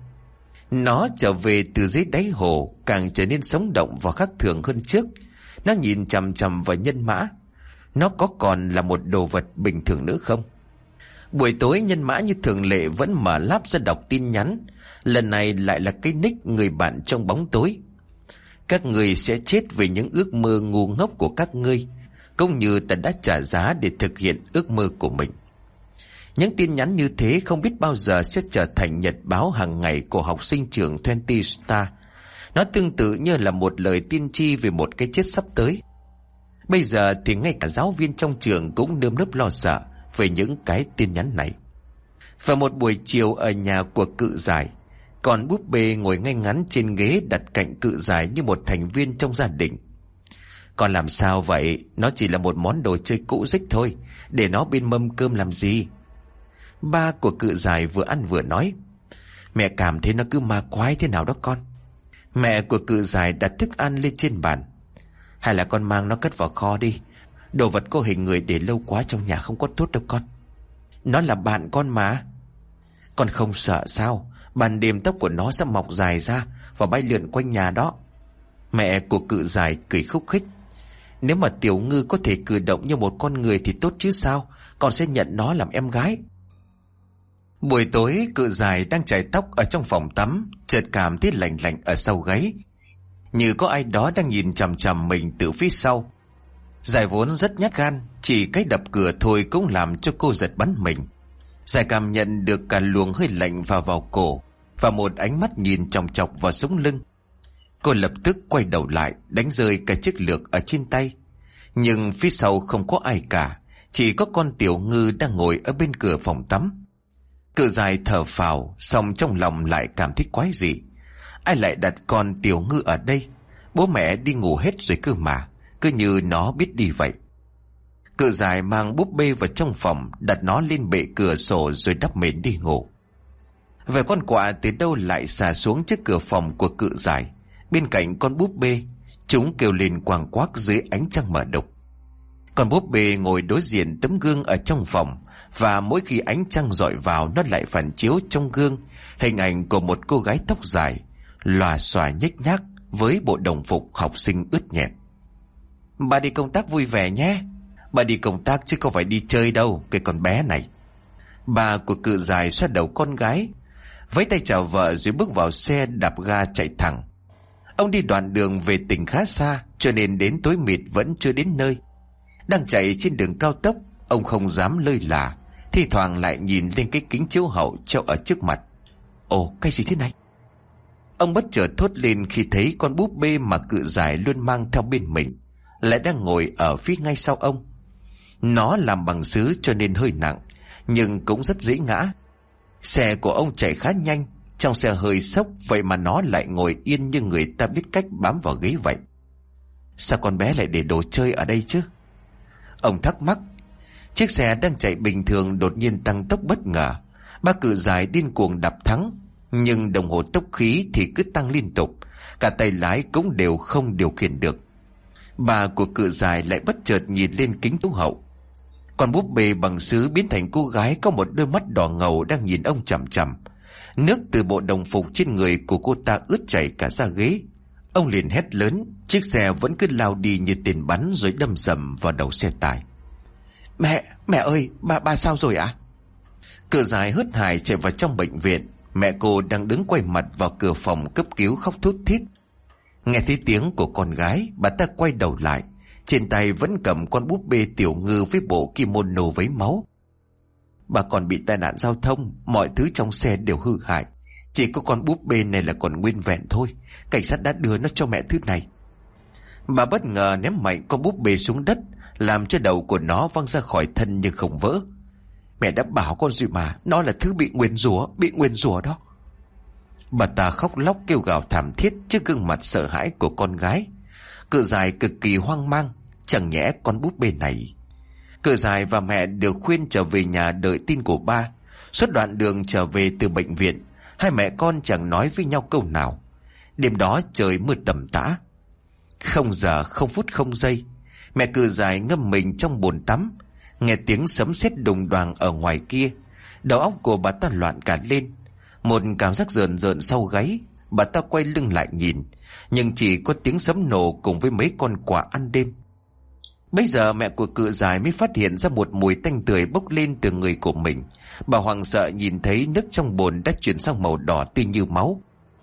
Speaker 1: Nó trở về từ dưới đáy hồ, càng trở nên sống động và khác thường hơn trước. Nó nhìn chằm chằm vào nhân mã. Nó có còn là một đồ vật bình thường nữa không? Buổi tối, nhân mã như thường lệ vẫn mở láp ra đọc tin nhắn. Lần này lại là cái nick người bạn trong bóng tối. Các người sẽ chết vì những ước mơ ngu ngốc của các ngươi, cũng như ta đã trả giá để thực hiện ước mơ của mình. Những tin nhắn như thế không biết bao giờ sẽ trở thành nhật báo hàng ngày của học sinh trường twenty Star. Nó tương tự như là một lời tiên tri về một cái chết sắp tới. Bây giờ thì ngay cả giáo viên trong trường cũng nơm nớp lo sợ về những cái tin nhắn này. Vào một buổi chiều ở nhà của Cự Giải, còn búp bê ngồi ngay ngắn trên ghế đặt cạnh Cự Giải như một thành viên trong gia đình. Còn làm sao vậy? Nó chỉ là một món đồ chơi cũ rích thôi, để nó bên mâm cơm làm gì? Ba của Cự Giải vừa ăn vừa nói. Mẹ cảm thấy nó cứ ma quái thế nào đó con. Mẹ của Cự Giải đặt thức ăn lên trên bàn. Hay là con mang nó cất vào kho đi. Đồ vật có hình người để lâu quá trong nhà không có tốt đâu con. Nó là bạn con mà. Con không sợ sao? Ban đêm tóc của nó sẽ mọc dài ra và bay lượn quanh nhà đó. Mẹ của Cự Giải cười khúc khích. Nếu mà Tiểu Ngư có thể cử động như một con người thì tốt chứ sao? Con sẽ nhận nó làm em gái. Buổi tối, Cự Giải đang chải tóc ở trong phòng tắm, chợt cảm thấy lạnh lạnh ở sau gáy, như có ai đó đang nhìn chằm chằm mình từ phía sau. Giải vốn rất nhát gan, chỉ cái đập cửa thôi cũng làm cho cô giật bắn mình. Giải cảm nhận được cả luồng hơi lạnh vào vào cổ và một ánh mắt nhìn chòng chọc vào sống lưng. Cô lập tức quay đầu lại, đánh rơi cả chiếc lược ở trên tay. Nhưng phía sau không có ai cả, chỉ có con Tiểu Ngư đang ngồi ở bên cửa phòng tắm. Cự Giải thở phào, xong trong lòng lại cảm thấy quái dị. Ai lại đặt con Tiểu Ngư ở đây? Bố mẹ đi ngủ hết rồi cơ mà, cứ như nó biết đi vậy. Cự Giải mang búp bê vào trong phòng, đặt nó lên bệ cửa sổ rồi đắp mền đi ngủ. Về con quạ từ đâu lại xà xuống trước cửa phòng của Cự Giải, bên cạnh con búp bê. Chúng kêu lên quàng quác dưới ánh trăng mờ đục. Con búp bê ngồi đối diện tấm gương ở trong phòng, và mỗi khi ánh trăng rọi vào, nó lại phản chiếu trong gương hình ảnh của một cô gái tóc dài, lòa xòa nhếch nhác với bộ đồng phục học sinh ướt nhẹp. Bà đi công tác vui vẻ nhé. Bà đi công tác chứ không phải đi chơi đâu, cái con bé này. Bà của Cự Dài xoa đầu con gái, vẫy tay chào vợ rồi bước vào xe đạp ga chạy thẳng. Ông đi đoạn đường về tỉnh khá xa, cho nên đến tối mịt vẫn chưa đến nơi. Đang chạy trên đường cao tốc, ông không dám lơi là, thi thoảng lại nhìn lên cái kính chiếu hậu treo ở trước mặt. Ồ, cái gì thế này? Ông bất chợt thốt lên khi thấy con búp bê mà Cự Dài luôn mang theo bên mình lại đang ngồi ở phía ngay sau ông. Nó làm bằng sứ cho nên hơi nặng, nhưng cũng rất dễ ngã. Xe của ông chạy khá nhanh, trong xe hơi sốc, vậy mà nó lại ngồi yên như người ta biết cách bám vào ghế vậy. Sao con bé lại để đồ chơi ở đây chứ? Ông thắc mắc. Chiếc xe đang chạy bình thường đột nhiên tăng tốc bất ngờ. Ba Cự Dài điên cuồng đạp thắng, nhưng đồng hồ tốc khí thì cứ tăng liên tục, cả tay lái cũng đều không điều khiển được. Bà của Cự Dài lại bất chợt nhìn lên kính chiếu hậu. Con búp bê bằng sứ biến thành cô gái có một đôi mắt đỏ ngầu đang nhìn ông chằm chằm. Nước từ bộ đồng phục trên người của cô ta ướt chảy cả ra ghế. Ông liền hét lớn, chiếc xe vẫn cứ lao đi như tên bắn rồi đâm sầm vào đầu xe tải. Mẹ, mẹ ơi, ba ba sao rồi ạ? À? Cự Dài hớt hải chạy vào trong bệnh viện. Mẹ cô đang đứng quay mặt vào cửa phòng cấp cứu khóc thút thít. Nghe thấy tiếng của con gái, bà ta quay đầu lại, trên tay vẫn cầm con búp bê Tiểu Ngư với bộ kimono vấy máu. Bà còn bị tai nạn giao thông, mọi thứ trong xe đều hư hại, chỉ có con búp bê này là còn nguyên vẹn thôi. Cảnh sát đã đưa nó cho mẹ thứ này. Bà bất ngờ ném mạnh con búp bê xuống đất, làm cho đầu của nó văng ra khỏi thân nhưng không vỡ. Mẹ đã bảo con rồi mà, nó là thứ bị nguyền rủa, bị nguyền rủa đó. Bà ta khóc lóc kêu gào thảm thiết trước gương mặt sợ hãi của con gái. Cự Dài cực kỳ hoang mang, chẳng nhẽ con búp bê này. Cự Dài và mẹ được khuyên trở về nhà đợi tin của ba. Suốt đoạn đường trở về từ bệnh viện, hai mẹ con chẳng nói với nhau câu nào. Đêm đó trời mưa tầm tã. Không giờ không phút không giây, mẹ Cự Dài ngâm mình trong bồn tắm, nghe tiếng sấm sét đùng đoàng ở ngoài kia. Đầu óc của bà ta loạn cả lên, một cảm giác rợn rợn sau gáy. Bà ta quay lưng lại nhìn, nhưng chỉ có tiếng sấm nổ cùng với mấy con quạ ăn đêm. Bây giờ mẹ của Cự Dài mới phát hiện ra một mùi tanh tưởi bốc lên từ người của mình. Bà hoảng sợ nhìn thấy nước trong bồn đã chuyển sang màu đỏ tươi như máu.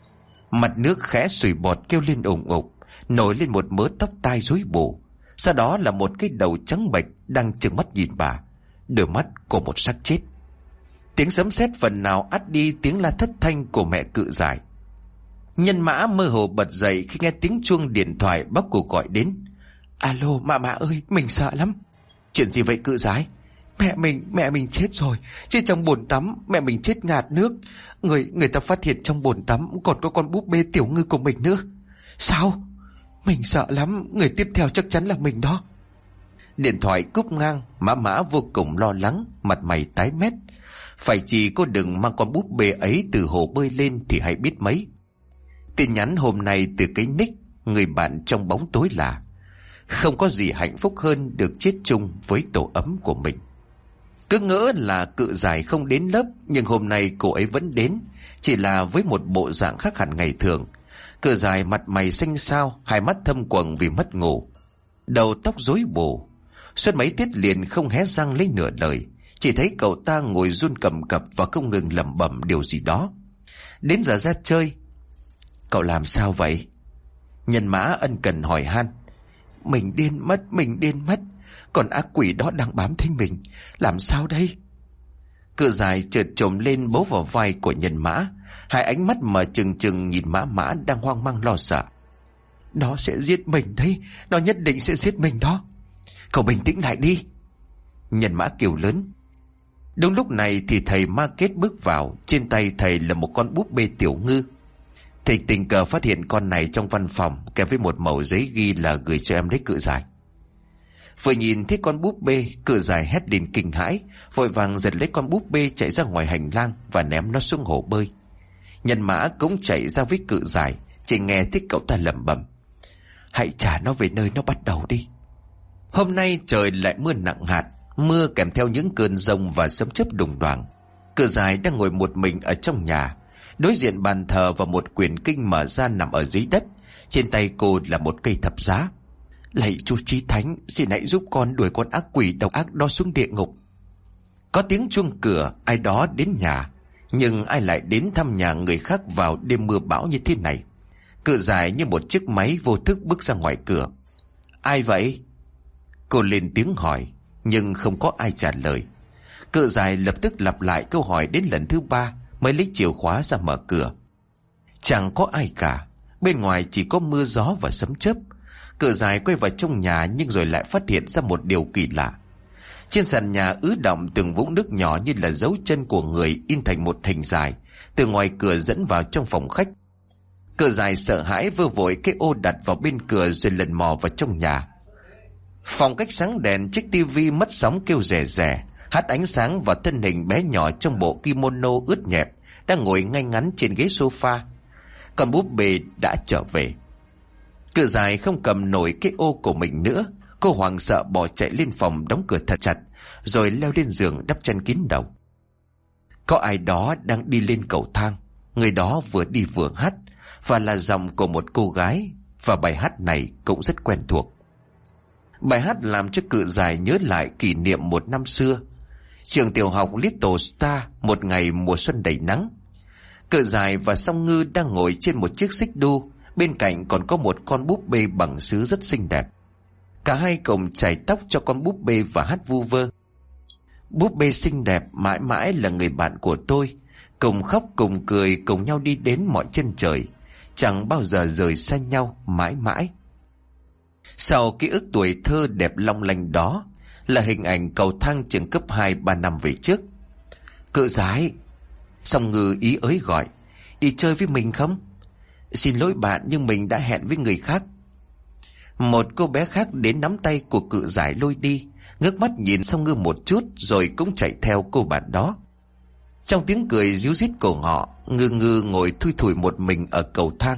Speaker 1: Mặt nước khẽ sùi bọt kêu lên ủng ục, nổi lên một mớ tóc tai rối bù. Sau đó là một cái đầu trắng bệch đang trừng mắt nhìn bà, đôi mắt của một xác chết. Tiếng sấm sét phần nào át đi tiếng la thất thanh của mẹ Cự Dài. Nhân Mã mơ hồ bật dậy khi nghe tiếng chuông điện thoại bác cuộc gọi đến. Alo, mạ mạ ơi, mình sợ lắm. Chuyện gì vậy Cự Dài? Mẹ mình, mẹ mình chết rồi. Chết trong bồn tắm, mẹ mình chết ngạt nước. Người, người ta phát hiện trong bồn tắm còn có con búp bê Tiểu Ngư của mình nữa. Sao? Mình sợ lắm, người tiếp theo chắc chắn là mình đó. Điện thoại cúp ngang, Mã Mã vô cùng lo lắng, mặt mày tái mét. Phải chỉ cô đừng mang con búp bê ấy từ hồ bơi lên thì hay biết mấy. Tin nhắn hôm nay từ cái nick người bạn trong bóng tối là: không có gì hạnh phúc hơn được chết chung với tổ ấm của mình. Cứ ngỡ là Cự Dài không đến lớp, nhưng hôm nay cô ấy vẫn đến, chỉ là với một bộ dạng khác hẳn ngày thường. Cự Dài mặt mày xanh xao, hai mắt thâm quầng vì mất ngủ, đầu tóc rối bù. Suốt mấy tiết liền không hé răng lấy nửa lời, chỉ thấy cậu ta ngồi run cầm cập và không ngừng lẩm bẩm điều gì đó. Đến giờ ra chơi. Cậu làm sao vậy? Nhân Mã ân cần hỏi han. Mình điên mất, mình điên mất. Còn ác quỷ đó đang bám theo mình, làm sao đây? Cự Dài chợt trồm lên bấu vào vai của Nhân Mã, hai ánh mắt mở trừng trừng nhìn Mã Mã đang hoang mang lo sợ. Nó sẽ giết mình đấy, nó nhất định sẽ giết mình đó. Cậu bình tĩnh lại đi. Nhân Mã kêu lớn. Đúng lúc này thì thầy Ma Kết bước vào, trên tay thầy là một con búp bê Tiểu Ngư. Thầy tình cờ phát hiện con này trong văn phòng, kèm với một mẩu giấy ghi là gửi cho em đấy Cự Dài. Vừa nhìn thấy con búp bê, Cự Dài hét lên kinh hãi, vội vàng giật lấy con búp bê chạy ra ngoài hành lang và ném nó xuống hồ bơi. Nhân Mã cũng chạy ra với Cự Dài, chỉ nghe thấy cậu ta lẩm bẩm. Hãy trả nó về nơi nó bắt đầu đi. Hôm nay trời lại mưa nặng hạt, mưa kèm theo những cơn giông và sấm chớp đùng đoàng. Cự Dài đang ngồi một mình ở trong nhà, Đối diện bàn thờ và một quyển kinh mở ra nằm ở dưới đất. Trên tay cô là một cây thập giá. Lạy Chúa Chí Thánh, xin hãy giúp con đuổi con ác quỷ độc ác đó xuống địa ngục. Có tiếng chuông cửa, ai đó đến nhà. Nhưng ai lại đến thăm nhà người khác vào đêm mưa bão như thế này? Cự dài như một chiếc máy vô thức bước ra ngoài cửa. Ai vậy? Cô lên tiếng hỏi, nhưng không có ai trả lời. Cự dài lập tức lặp lại câu hỏi đến lần thứ ba mới lấy chìa khóa ra mở cửa. Chẳng có ai cả. Bên ngoài chỉ có mưa gió và sấm chớp. Cự dài quay vào trong nhà, nhưng rồi lại phát hiện ra một điều kỳ lạ. Trên sàn nhà ứ đọng từng vũng nước nhỏ như là dấu chân của người in thành một hình dài, từ ngoài cửa dẫn vào trong phòng khách. Cự dài sợ hãi vơ vội cái ô đặt vào bên cửa rồi lần mò vào trong nhà. Phòng cách sáng đèn, chiếc tivi mất sóng kêu rè rè, hắt ánh sáng vào thân hình bé nhỏ trong bộ kimono ướt nhẹp đang ngồi ngay ngắn trên ghế sofa. Còn búp bê đã trở về. Cự dài không cầm nổi cái ô của mình nữa. Cô hoảng sợ bỏ chạy lên phòng, đóng cửa thật chặt, rồi leo lên giường đắp chăn kín đầu. Có ai đó đang đi lên cầu thang. Người đó vừa đi vừa hát, và là giọng của một cô gái. Và bài hát này cũng rất quen thuộc. Bài hát làm cho cự dài nhớ lại kỷ niệm một năm xưa. Trường tiểu học Little Star, một ngày mùa xuân đầy nắng. Cự dài và Song Ngư đang ngồi trên một chiếc xích đu. Bên cạnh còn có một con búp bê bằng sứ rất xinh đẹp. Cả hai cùng chải tóc cho con búp bê và hát vu vơ. Búp bê xinh đẹp mãi mãi là người bạn của tôi. Cùng khóc cùng cười cùng nhau đi đến mọi chân trời. Chẳng bao giờ rời xa nhau mãi mãi. Sau ký ức tuổi thơ đẹp long lanh đó là hình ảnh cầu thang trường cấp hai ba năm về trước. Cự dài, Song Ngư ý ới gọi, đi chơi với mình không? Xin lỗi bạn, nhưng mình đã hẹn với người khác. Một cô bé khác đến nắm tay của cự giải lôi đi, ngước mắt nhìn Song Ngư một chút rồi cũng chạy theo cô bạn đó. Trong tiếng cười ríu rít của họ, Ngư Ngư ngồi thui thủi một mình ở cầu thang.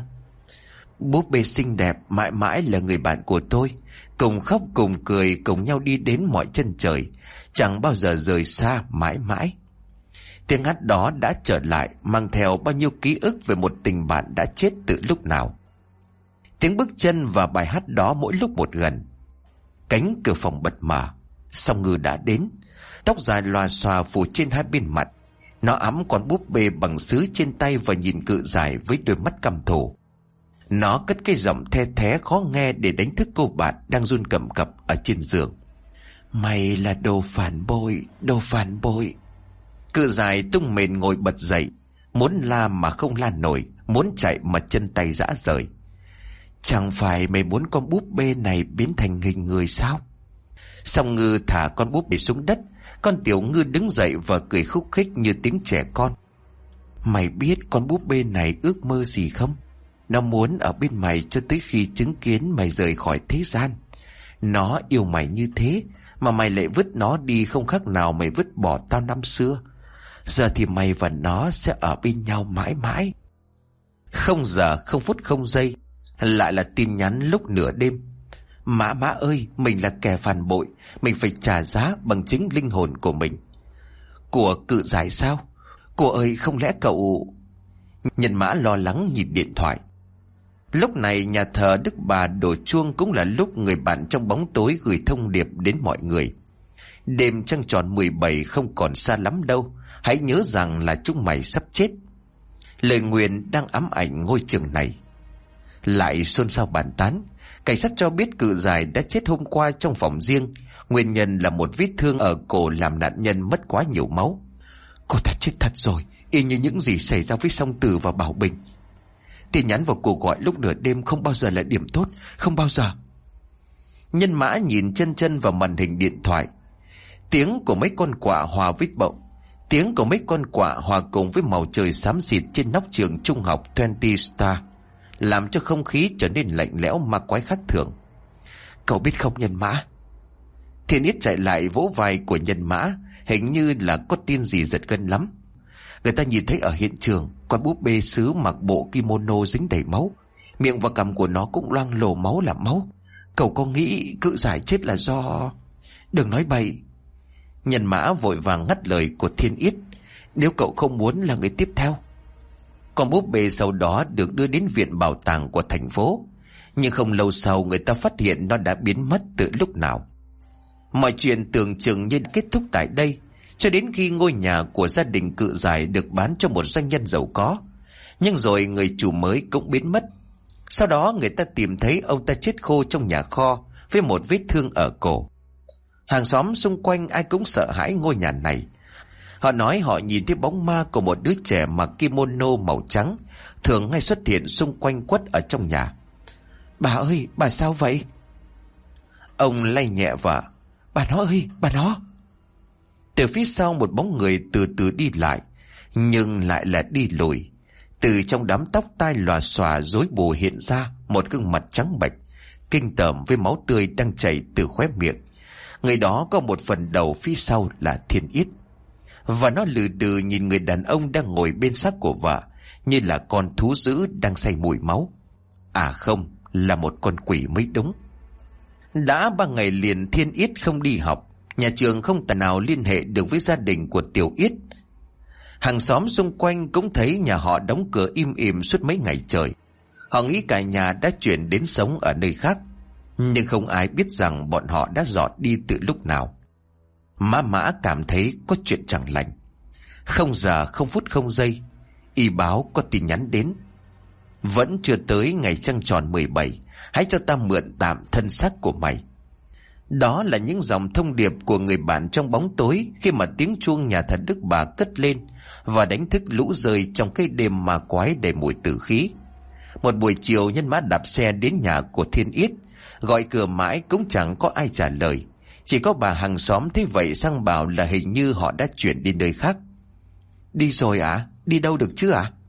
Speaker 1: Búp bê xinh đẹp mãi mãi là người bạn của tôi. Cùng khóc cùng cười cùng nhau đi đến mọi chân trời, chẳng bao giờ rời xa mãi mãi. Tiếng hát đó đã trở lại, mang theo bao nhiêu ký ức về một tình bạn đã chết từ lúc nào. Tiếng bước chân và bài hát đó mỗi lúc một gần. Cánh cửa phòng bật mở. Song Ngư đã đến. Tóc dài lòa xòa phủ trên hai bên mặt. Nó ẵm con búp bê bằng sứ trên tay và nhìn cự dài với đôi mắt căm thù. Nó cất cái giọng the thé khó nghe để đánh thức cô bạn đang run cầm cập ở trên giường. Mày là đồ phản bội, đồ phản bội. Cự dài tung mền ngồi bật dậy, muốn la mà không la nổi, muốn chạy mà chân tay rã rời. Chẳng phải mày muốn con búp bê này biến thành hình người sao? Song Ngư thả con búp bê xuống đất. Con tiểu Ngư đứng dậy và cười khúc khích như tiếng trẻ con. Mày biết con búp bê này ước mơ gì không? Nó muốn ở bên mày cho tới khi chứng kiến mày rời khỏi thế gian. Nó yêu mày như thế mà mày lại vứt nó đi, không khác nào mày vứt bỏ tao năm xưa. Giờ thì mày và nó sẽ ở bên nhau mãi mãi. Không giờ, không phút, không giây. Lại là tin nhắn lúc nửa đêm. Mã Mã ơi, mình là kẻ phản bội, mình phải trả giá bằng chính linh hồn của mình. Của cự giải sao? Của ơi, không lẽ cậu... Nhân Mã lo lắng nhìn điện thoại. Lúc này nhà thờ Đức Bà đổ chuông, cũng là lúc người bạn trong bóng tối gửi thông điệp đến mọi người. Đêm trăng tròn mười bảy không còn xa lắm đâu. Hãy nhớ rằng là chúng mày sắp chết. Lời nguyền đang ám ảnh ngôi trường này. Lại xôn xao bàn tán. Cảnh sát cho biết cự dài đã chết hôm qua trong phòng riêng. Nguyên nhân là một vết thương ở cổ làm nạn nhân mất quá nhiều máu. Cô ta chết thật rồi, y như những gì xảy ra với Song Tử và Bảo Bình. Tin nhắn và cuộc gọi lúc nửa đêm không bao giờ là điểm tốt, không bao giờ. Nhân Mã nhìn chân chân vào màn hình điện thoại. Tiếng của mấy con quạ hòa với bỗng Tiếng của mấy con quạ hòa cùng với màu trời xám xịt trên nóc trường trung học hai mươi Star, làm cho không khí trở nên lạnh lẽo ma quái khác thường. Cậu biết không Nhân Mã? Thiên Yết chạy lại vỗ vai của Nhân Mã, hình như là có tin gì giật gân lắm. Người ta nhìn thấy ở hiện trường con búp bê sứ mặc bộ kimono dính đầy máu, miệng và cằm của nó cũng loang lổ máu là máu. Cậu có nghĩ cự giải chết là do... Đừng nói bậy. Nhân Mã vội vàng ngắt lời của Thiên Yết. Nếu cậu không muốn là người tiếp theo. Con búp bê sau đó được đưa đến viện bảo tàng của thành phố. Nhưng không lâu sau người ta phát hiện nó đã biến mất từ lúc nào. Mọi chuyện tưởng chừng như kết thúc tại đây, cho đến khi ngôi nhà của gia đình Cự Giải được bán cho một doanh nhân giàu có. Nhưng rồi người chủ mới cũng biến mất. Sau đó người ta tìm thấy ông ta chết khô trong nhà kho với một vết thương ở cổ. Hàng xóm xung quanh ai cũng sợ hãi ngôi nhà này. Họ nói họ nhìn thấy bóng ma của một đứa trẻ mặc kimono màu trắng, thường hay xuất hiện xung quanh quất ở trong nhà. Bà ơi, bà sao vậy? Ông lay nhẹ vợ. Bà nó ơi, bà nó. Từ phía sau một bóng người từ từ đi lại, nhưng lại là đi lùi. Từ trong đám tóc tai lòa xòa rối bù hiện ra một gương mặt trắng bệch, kinh tởm với máu tươi đang chảy từ khóe miệng. Người đó có một phần đầu phía sau là Thiên Yết. Và nó lừ đừ nhìn người đàn ông đang ngồi bên xác của vợ, như là con thú dữ đang say mùi máu. À không, là một con quỷ mới đúng. Đã ba ngày liền Thiên Yết không đi học. Nhà trường không thể nào liên hệ được với gia đình của Tiểu Yết. Hàng xóm xung quanh cũng thấy nhà họ đóng cửa im ỉm suốt mấy ngày trời. Họ nghĩ cả nhà đã chuyển đến sống ở nơi khác, nhưng không ai biết rằng bọn họ đã dọn đi từ lúc nào. Mã Mã cảm thấy có chuyện chẳng lành. Không giờ không phút không giây, y báo có tin nhắn đến. Vẫn chưa tới ngày trăng tròn mười bảy, hãy cho ta mượn tạm thân xác của mày. Đó là những dòng thông điệp của người bạn trong bóng tối khi mà tiếng chuông nhà thờ Đức Bà cất lên và đánh thức lũ rơi trong cái đêm ma quái đầy mùi tử khí. Một buổi chiều, Nhân Mã đạp xe đến nhà của Thiên Yết, gọi cửa mãi cũng chẳng có ai trả lời. Chỉ có bà hàng xóm thấy vậy sang bảo là hình như họ đã chuyển đi nơi khác. Đi rồi à? Đi đâu được chứ à?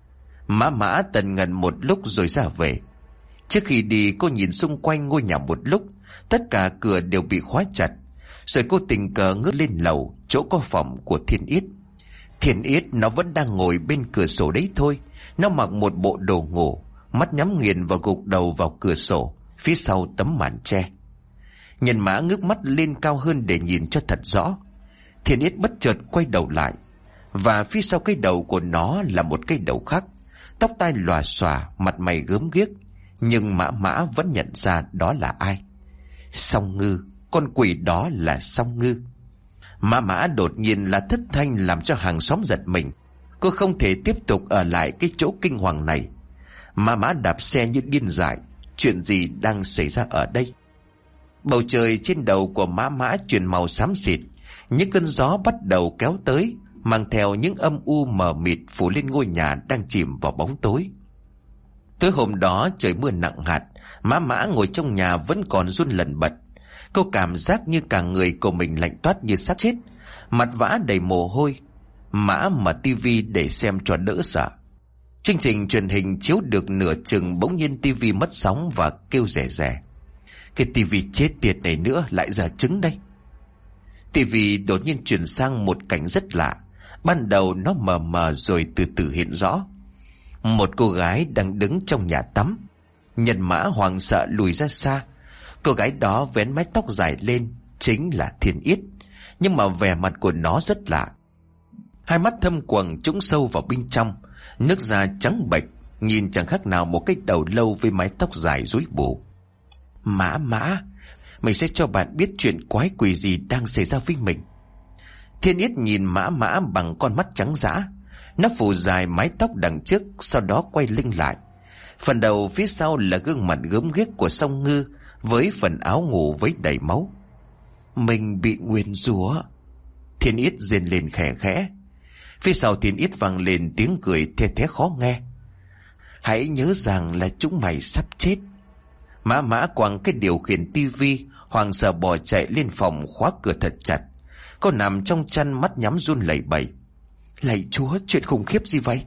Speaker 1: Mã Mã tần ngần một lúc rồi ra về. Trước khi đi, cô nhìn xung quanh ngôi nhà một lúc. Tất cả cửa đều bị khóa chặt. Rồi cô tình cờ ngước lên lầu, chỗ có phòng của Thiên Yết. Thiên Yết nó vẫn đang ngồi bên cửa sổ đấy thôi. Nó mặc một bộ đồ ngủ, mắt nhắm nghiền và gục đầu vào cửa sổ, phía sau tấm màn tre. Nhân Mã ngước mắt lên cao hơn để nhìn cho thật rõ. Thiên Yết bất chợt quay đầu lại, và phía sau cái đầu của nó là một cái đầu khác, tóc tai lòa xòa, mặt mày gớm ghiếc. Nhưng Mã Mã vẫn nhận ra đó là ai. Song Ngư, con quỷ đó là Song Ngư. Mã Mã đột nhiên là thất thanh, làm cho hàng xóm giật mình. Cô không thể tiếp tục ở lại cái chỗ kinh hoàng này. Mã Mã đạp xe như điên dại. Chuyện gì đang xảy ra ở đây? Bầu trời trên đầu của Mã Mã chuyển màu xám xịt. Những cơn gió bắt đầu kéo tới, mang theo những âm u mờ mịt phủ lên ngôi nhà đang chìm vào bóng tối. Tối hôm đó trời mưa nặng hạt. Mã Mã ngồi trong nhà vẫn còn run lẩn bật. Cô cảm giác như cả người của mình lạnh toát như xác chết, mặt vã đầy mồ hôi. Mã mở tivi để xem cho đỡ sợ. Chương trình truyền hình chiếu được nửa chừng, bỗng nhiên tivi mất sóng và kêu rè rè. Cái tivi chết tiệt này nữa lại ra trứng đây. Tivi đột nhiên chuyển sang một cảnh rất lạ. Ban đầu nó mờ mờ rồi từ từ hiện rõ. Một cô gái đang đứng trong nhà tắm. Nhân Mã hoảng sợ lùi ra xa. Cô gái đó vén mái tóc dài lên, chính là Thiên Yết. Nhưng mà vẻ mặt của nó rất lạ. Hai mắt thâm quầng trũng sâu vào bên trong, nước da trắng bệch, nhìn chẳng khác nào một cái đầu lâu với mái tóc dài rối bù. Mã Mã, mình sẽ cho bạn biết chuyện quái quỷ gì đang xảy ra với mình. Thiên Yết nhìn Mã Mã bằng con mắt trắng dã. Nó phủ dài mái tóc đằng trước, sau đó quay lưng lại. Phần đầu phía sau là gương mặt gớm ghiếc của Song Ngư, với phần áo ngủ với đầy máu. Mình bị nguyền rủa. Thiên Yết rên lên khẽ khẽ. Phía sau Thiên Yết vang lên tiếng cười the thé khó nghe. Hãy nhớ rằng là chúng mày sắp chết. Mã Mã quăng cái điều khiển tivi, hoàng sợ bỏ chạy lên phòng, khóa cửa thật chặt. Cô nằm trong chăn, mắt nhắm run lẩy bẩy. Lạy Chúa, chuyện khủng khiếp gì vậy?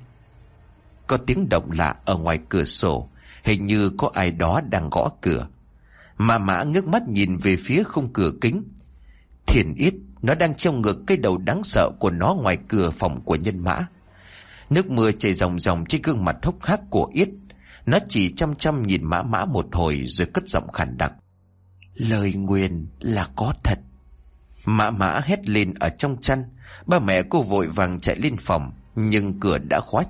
Speaker 1: Có tiếng động lạ ở ngoài cửa sổ, hình như có ai đó đang gõ cửa. Mã Mã ngước mắt nhìn về phía khung cửa kính. Thiên Yết, nó đang treo ngược cái đầu đáng sợ của nó ngoài cửa phòng của Nhân Mã. Nước mưa chảy ròng ròng trên gương mặt hốc hác của Yết. Nó chỉ chăm chăm nhìn Mã Mã một hồi rồi cất giọng khàn đặc. Lời nguyền là có thật. Mã Mã hét lên ở trong chăn. Ba mẹ cô vội vàng chạy lên phòng, nhưng cửa đã khóa chặt.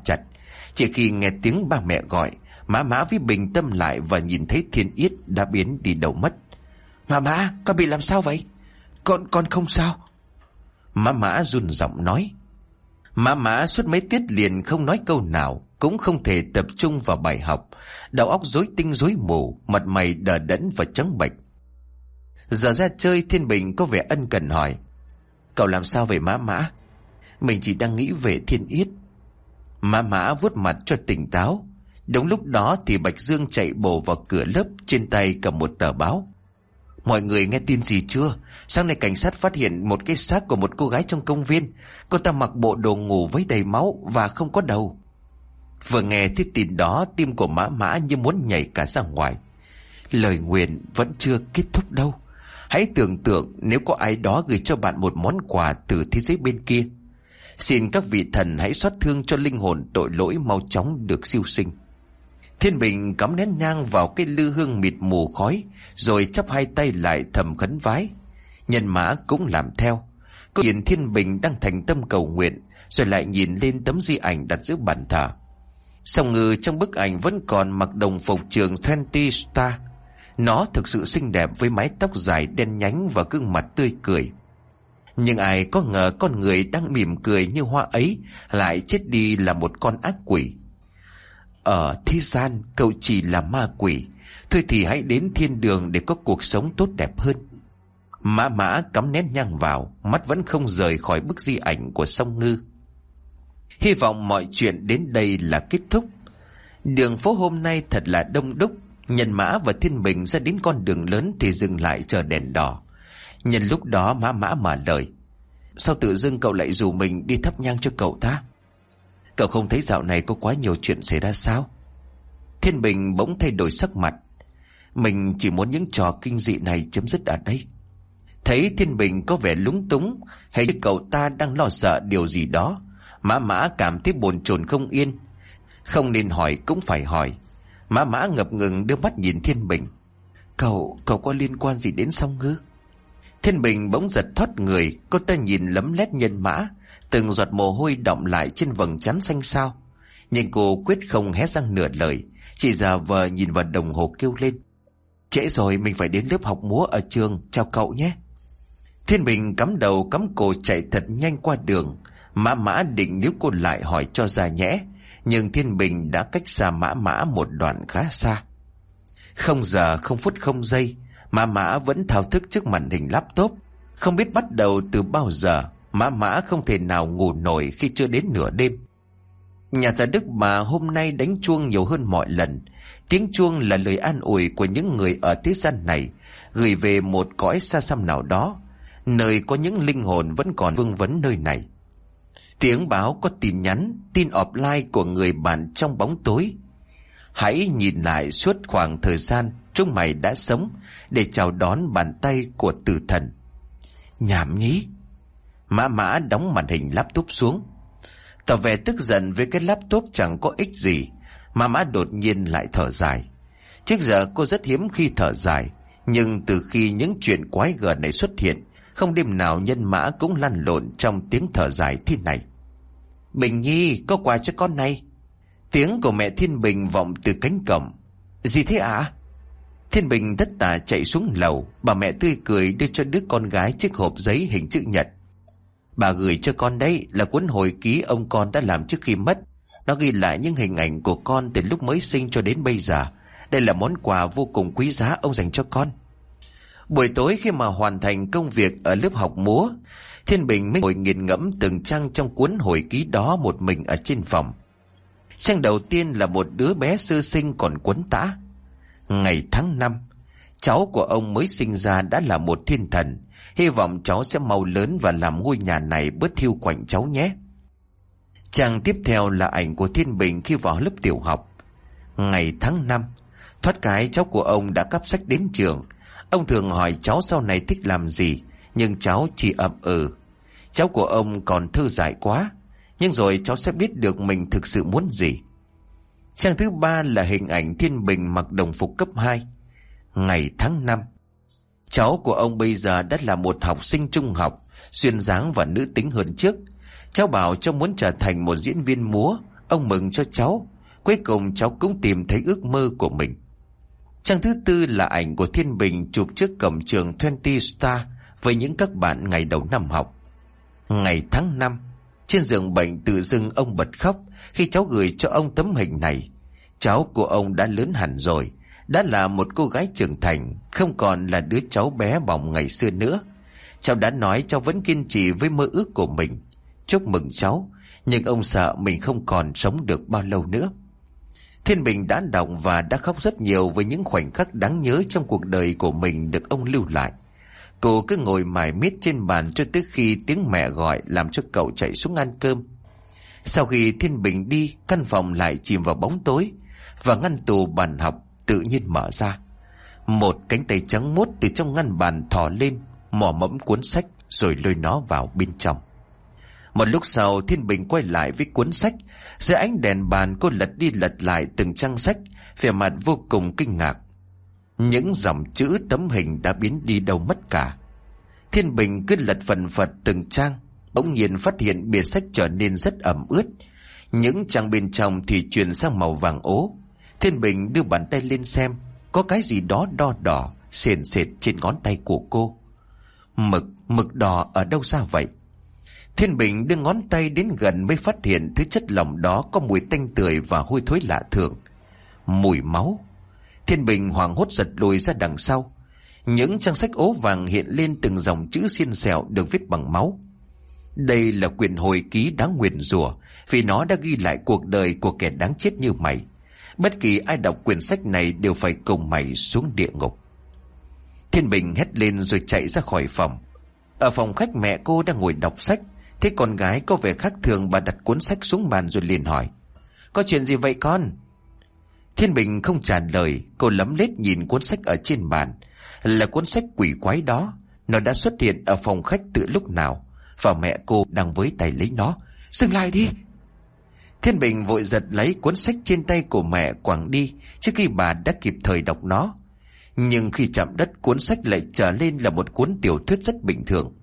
Speaker 1: Chỉ khi nghe tiếng ba mẹ gọi, Mã Mã mới bình tâm lại và nhìn thấy Thiên Yết đã biến đi đâu mất. Mã Mã, con bị làm sao vậy? Con, con không sao. Mã Mã run giọng nói. Mã Mã suốt mấy tiết liền không nói câu nào, cũng không thể tập trung vào bài học. Đầu óc rối tinh rối mù, mặt mày đờ đẫn và trắng bệch. Giờ ra chơi, Thiên Bình có vẻ ân cần hỏi: Cậu làm sao vậy Mã Mã? Mình chỉ đang nghĩ về Thiên Yết. Mã Mã vuốt mặt cho tỉnh táo. Đúng lúc đó thì Bạch Dương chạy bổ vào cửa lớp, trên tay cầm một tờ báo. Mọi người nghe tin gì chưa? Sáng nay cảnh sát phát hiện một cái xác của một cô gái trong công viên. Cô ta mặc bộ đồ ngủ với đầy máu và không có đầu. Vừa nghe thấy tin đó, tim của Mã Mã như muốn nhảy cả ra ngoài. Lời nguyền vẫn chưa kết thúc đâu. Hãy tưởng tượng nếu có ai đó gửi cho bạn một món quà từ thế giới bên kia. Xin các vị thần hãy xót thương cho linh hồn tội lỗi mau chóng được siêu sinh. Thiên Bình cắm nén nhang vào cái lư hương mịt mù khói, rồi chắp hai tay lại thầm khấn vái. Nhân Mã cũng làm theo. Cô nhìn Thiên Bình đang thành tâm cầu nguyện, rồi lại nhìn lên tấm di ảnh đặt giữa bàn thờ. Song Ngư trong bức ảnh vẫn còn mặc đồng phục trường hai mươi Star. Nó thực sự xinh đẹp với mái tóc dài đen nhánh và gương mặt tươi cười. Nhưng ai có ngờ con người đang mỉm cười như hoa ấy lại chết đi là một con ác quỷ. Ở thế gian cậu chỉ là ma quỷ, thôi thì hãy đến thiên đường để có cuộc sống tốt đẹp hơn. Mã Mã cắm nén nhang vào, mắt vẫn không rời khỏi bức di ảnh của Song Ngư. Hy vọng mọi chuyện đến đây là kết thúc. Đường phố hôm nay thật là đông đúc. Nhân Mã và Thiên Bình ra đến con đường lớn thì dừng lại chờ đèn đỏ. Nhân lúc đó Mã Mã mở lời: Sao tự dưng cậu lại rủ mình đi thắp nhang cho cậu ta? Cậu không thấy dạo này có quá nhiều chuyện xảy ra sao? Thiên Bình bỗng thay đổi sắc mặt. Mình chỉ muốn những trò kinh dị này chấm dứt ở đây. Thấy Thiên Bình có vẻ lúng túng, hay như cậu ta đang lo sợ điều gì đó, Mã Mã cảm thấy bồn chồn không yên. Không nên hỏi cũng phải hỏi. Mã Mã ngập ngừng đưa mắt nhìn Thiên Bình. Cậu, cậu có liên quan gì đến Song Ngư? Thiên Bình bỗng giật thoát người. Cô ta nhìn lấm lét Nhân Mã, từng giọt mồ hôi đọng lại trên vầng trán xanh xao. Nhưng cô quyết không hé răng nửa lời, chỉ giả vờ nhìn vào đồng hồ kêu lên: Trễ rồi, mình phải đến lớp học múa ở trường, chào cậu nhé. Thiên Bình cắm đầu cắm cổ chạy thật nhanh qua đường. Mã Mã định níu cô lại hỏi cho ra nhẽ, nhưng Thiên Bình đã cách xa Mã Mã một đoạn khá xa. Không giờ không phút không giây, Mã Mã vẫn thao thức trước màn hình laptop. Không biết bắt đầu từ bao giờ, Mã Mã không thể nào ngủ nổi khi chưa đến nửa đêm. Nhà thờ Đức Bà hôm nay đánh chuông nhiều hơn mọi lần. Tiếng chuông là lời an ủi của những người ở thế gian này, gửi về một cõi xa xăm nào đó, nơi có những linh hồn vẫn còn vương vấn nơi này. Tiếng báo có tin nhắn, tin offline của người bạn trong bóng tối: Hãy nhìn lại suốt khoảng thời gian chúng mày đã sống để chào đón bàn tay của tử thần. Nhảm nhí. Mã Mã đóng màn hình laptop xuống, tỏ vẻ tức giận với cái laptop chẳng có ích gì. Mã Mã đột nhiên lại thở dài. Trước giờ cô rất hiếm khi thở dài, nhưng từ khi những chuyện quái gở này xuất hiện, không đêm nào Nhân Mã cũng lăn lộn trong tiếng thở dài thế này. Bình Nhi, có quà cho con này. Tiếng của mẹ Thiên Bình vọng từ cánh cổng. Gì thế ạ? À? Thiên Bình thất tả chạy xuống lầu. Bà mẹ tươi cười đưa cho đứa con gái chiếc hộp giấy hình chữ nhật. Bà gửi cho con đấy là cuốn hồi ký ông con đã làm trước khi mất. Nó ghi lại những hình ảnh của con từ lúc mới sinh cho đến bây giờ. Đây là món quà vô cùng quý giá ông dành cho con. Buổi tối khi mà hoàn thành công việc ở lớp học múa, Thiên Bình mới ngồi nghiền ngẫm từng trang trong cuốn hồi ký đó một mình ở trên phòng. Trang đầu tiên là một đứa bé sơ sinh còn quấn tã. Ngày tháng năm, cháu của ông mới sinh ra đã là một thiên thần. Hy vọng cháu sẽ mau lớn và làm ngôi nhà này bớt hiu quạnh cháu nhé. Trang tiếp theo là ảnh của Thiên Bình khi vào lớp tiểu học. Ngày tháng năm, thoát cái cháu của ông đã cắp sách đến trường. Ông thường hỏi cháu sau này thích làm gì, nhưng cháu chỉ ậm ừ. Cháu của ông còn thơ dại quá, nhưng rồi cháu sẽ biết được mình thực sự muốn gì. Trang thứ ba là hình ảnh Thiên Bình mặc đồng phục cấp hai. Ngày tháng năm, cháu của ông bây giờ đã là một học sinh trung học, duyên dáng và nữ tính hơn trước. Cháu bảo cháu muốn trở thành một diễn viên múa. Ông mừng cho cháu. Cuối cùng cháu cũng tìm thấy ước mơ của mình. Trang thứ tư là ảnh của Thiên Bình chụp trước cổng trường hai mươi Star với những các bạn ngày đầu năm học. Ngày tháng năm, trên giường bệnh tự dưng ông bật khóc khi cháu gửi cho ông tấm hình này. Cháu của ông đã lớn hẳn rồi, đã là một cô gái trưởng thành, không còn là đứa cháu bé bỏng ngày xưa nữa. Cháu đã nói cháu vẫn kiên trì với mơ ước của mình. Chúc mừng cháu, nhưng ông sợ mình không còn sống được bao lâu nữa. Thiên Bình đã đọc và đã khóc rất nhiều với những khoảnh khắc đáng nhớ trong cuộc đời của mình được ông lưu lại. Cô cứ ngồi mải miết trên bàn cho tới khi tiếng mẹ gọi làm cho cậu chạy xuống ăn cơm. Sau khi Thiên Bình đi, căn phòng lại chìm vào bóng tối và ngăn tủ bàn học tự nhiên mở ra. Một cánh tay trắng muốt từ trong ngăn bàn thò lên, mò mẫm cuốn sách rồi lôi nó vào bên trong. Một lúc sau, Thiên Bình quay lại với cuốn sách. Dưới ánh đèn bàn, cô lật đi lật lại từng trang sách, vẻ mặt vô cùng kinh ngạc. Những dòng chữ tấm hình đã biến đi đâu mất cả. Thiên Bình cứ lật phần phật từng trang, bỗng nhiên phát hiện bìa sách trở nên rất ẩm ướt. Những trang bên trong thì chuyển sang màu vàng ố. Thiên Bình đưa bàn tay lên xem, có cái gì đó đo đỏ sền sệt trên ngón tay của cô. Mực, mực đỏ ở đâu ra vậy? Thiên Bình đưa ngón tay đến gần mới phát hiện thứ chất lỏng đó có mùi tanh tưởi và hôi thối lạ thường. Mùi máu. Thiên Bình hoảng hốt giật lùi ra đằng sau. Những trang sách ố vàng hiện lên từng dòng chữ xiên xẹo được viết bằng máu. Đây là quyển hồi ký đáng nguyền rủa, vì nó đã ghi lại cuộc đời của kẻ đáng chết như mày. Bất kỳ ai đọc quyển sách này đều phải cùng mày xuống địa ngục. Thiên Bình hét lên rồi chạy ra khỏi phòng. Ở phòng khách, mẹ cô đang ngồi đọc sách. Thấy con gái có vẻ khác thường, bà đặt cuốn sách xuống bàn rồi liền hỏi: Có chuyện gì vậy con? Thiên Bình không trả lời. Cô lấm lét nhìn cuốn sách ở trên bàn. Là cuốn sách quỷ quái đó. Nó đã xuất hiện ở phòng khách từ lúc nào, và mẹ cô đang với tay lấy nó. Dừng lại đi! Thiên Bình vội giật lấy cuốn sách trên tay của mẹ quẳng đi, trước khi bà đã kịp thời đọc nó. Nhưng khi chạm đất, cuốn sách lại trở lên là một cuốn tiểu thuyết rất bình thường.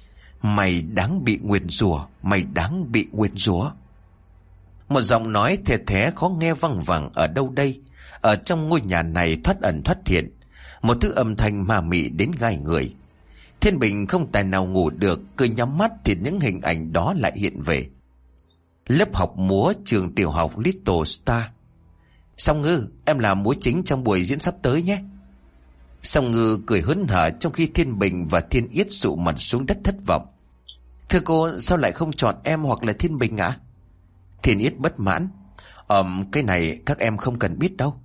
Speaker 1: Mày đáng bị nguyền rủa, mày đáng bị nguyền rủa. Một giọng nói thè thé khó nghe văng vẳng ở đâu đây. Ở trong ngôi nhà này thoát ẩn thoát hiện, một thứ âm thanh ma mị đến gai người. Thiên Bình không tài nào ngủ được, cứ nhắm mắt thì những hình ảnh đó lại hiện về. Lớp học múa trường tiểu học Little Star. Song Ngư, em làm múa chính trong buổi diễn sắp tới nhé. Song Ngư cười hớn hở, trong khi Thiên Bình và Thiên Yết sụ mặt xuống đất thất vọng. Thưa cô, sao lại không chọn em hoặc là Thiên Bình ạ? À? Thiên Yết bất mãn. Ờm, cái này các em không cần biết đâu.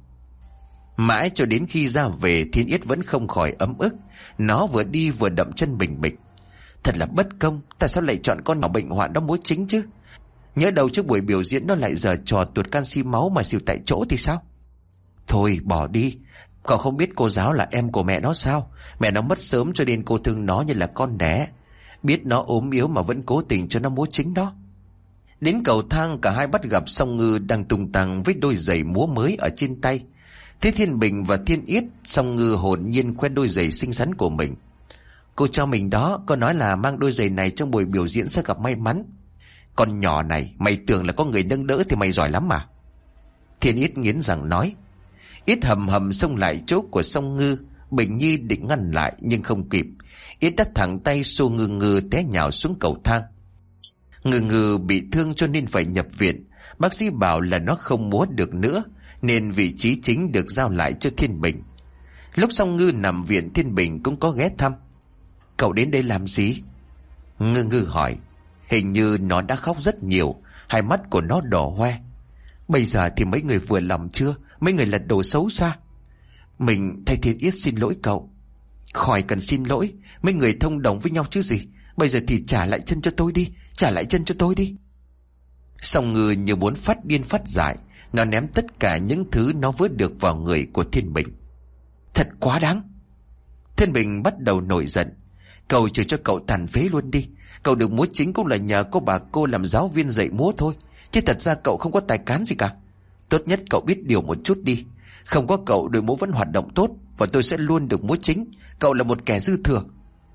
Speaker 1: Mãi cho đến khi ra về, Thiên Yết vẫn không khỏi ấm ức. Nó vừa đi vừa đậm chân bình bịch. Thật là bất công, tại sao lại chọn con nhỏ bệnh hoạn đó múa chính chứ? Nhớ đầu trước buổi biểu diễn nó lại giở trò tuột canxi máu mà xỉu tại chỗ thì sao? Thôi bỏ đi. Cậu không biết cô giáo là em của mẹ nó sao? Mẹ nó mất sớm cho nên cô thương nó như là con đẻ. Biết nó ốm yếu mà vẫn cố tình cho nó múa chính đó. Đến cầu thang, cả hai bắt gặp Song Ngư đang tung tăng với đôi giày múa mới ở trên tay. Thế Thiên Bình và Thiên Yết, Song Ngư hồn nhiên khoe đôi giày xinh xắn của mình. Cô cho mình đó, cô nói là mang đôi giày này trong buổi biểu diễn sẽ gặp may mắn. Con nhỏ này, mày tưởng là có người nâng đỡ thì mày giỏi lắm mà. Thiên Yết nghiến răng nói. Yết hầm hầm xông lại chỗ của Song Ngư. Bình Nhi định ngăn lại nhưng không kịp. Yết đã thẳng tay xô Ngư Ngư té nhào xuống cầu thang. Ngư Ngư bị thương cho nên phải nhập viện. Bác sĩ bảo là nó không múa được nữa, nên vị trí chính được giao lại cho Thiên Bình. Lúc Song Ngư nằm viện, Thiên Bình cũng có ghé thăm. Cậu đến đây làm gì? Ngư Ngư hỏi. Hình như nó đã khóc rất nhiều, hai mắt của nó đỏ hoe. Bây giờ thì mấy người vừa lòng chưa? Mấy người lật đồ xấu xa. Mình thay Thiên Yết xin lỗi cậu. Khỏi cần xin lỗi, mấy người thông đồng với nhau chứ gì. Bây giờ thì trả lại chân cho tôi đi. Trả lại chân cho tôi đi. Song Ngư như muốn phát điên phát dại. Nó ném tất cả những thứ nó vớt được vào người của Thiên Bình. Thật quá đáng. Thiên Bình bắt đầu nổi giận. Cậu chửi cho cậu tàn phế luôn đi. Cậu được múa chính cũng là nhờ cô bà cô làm giáo viên dạy múa thôi, chứ thật ra cậu không có tài cán gì cả. Tốt nhất cậu biết điều một chút đi. Không có cậu đội múa vẫn hoạt động tốt, và tôi sẽ luôn được múa chính. Cậu là một kẻ dư thừa.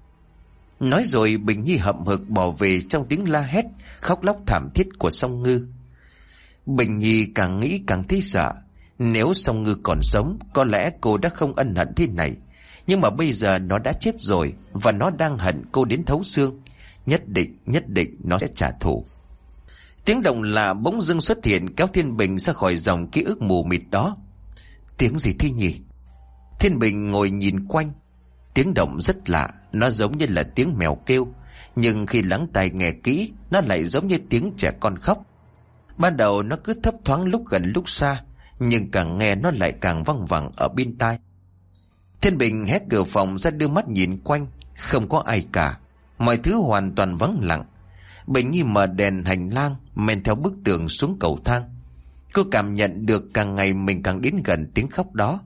Speaker 1: Nói rồi Bình Nhi hậm hực bỏ về trong tiếng la hét, khóc lóc thảm thiết của Song Ngư. Bình Nhi càng nghĩ càng thấy sợ. Nếu Song Ngư còn sống, có lẽ cô đã không ân hận thế này. Nhưng mà bây giờ nó đã chết rồi, và nó đang hận cô đến thấu xương. Nhất định, nhất định nó sẽ trả thù. Tiếng động lạ bỗng dưng xuất hiện, kéo Thiên Bình ra khỏi dòng ký ức mù mịt đó. Tiếng gì thế nhỉ? Thiên Bình ngồi nhìn quanh. Tiếng động rất lạ, nó giống như là tiếng mèo kêu, nhưng khi lắng tai nghe kỹ, nó lại giống như tiếng trẻ con khóc. Ban đầu nó cứ thấp thoáng lúc gần lúc xa, nhưng càng nghe nó lại càng văng vẳng ở bên tai. Thiên Bình hé cửa phòng ra đưa mắt nhìn quanh. Không có ai cả, mọi thứ hoàn toàn vắng lặng. Bình Nhi mở đèn hành lang, men theo bức tường xuống cầu thang. Cô cảm nhận được càng ngày mình càng đến gần tiếng khóc đó.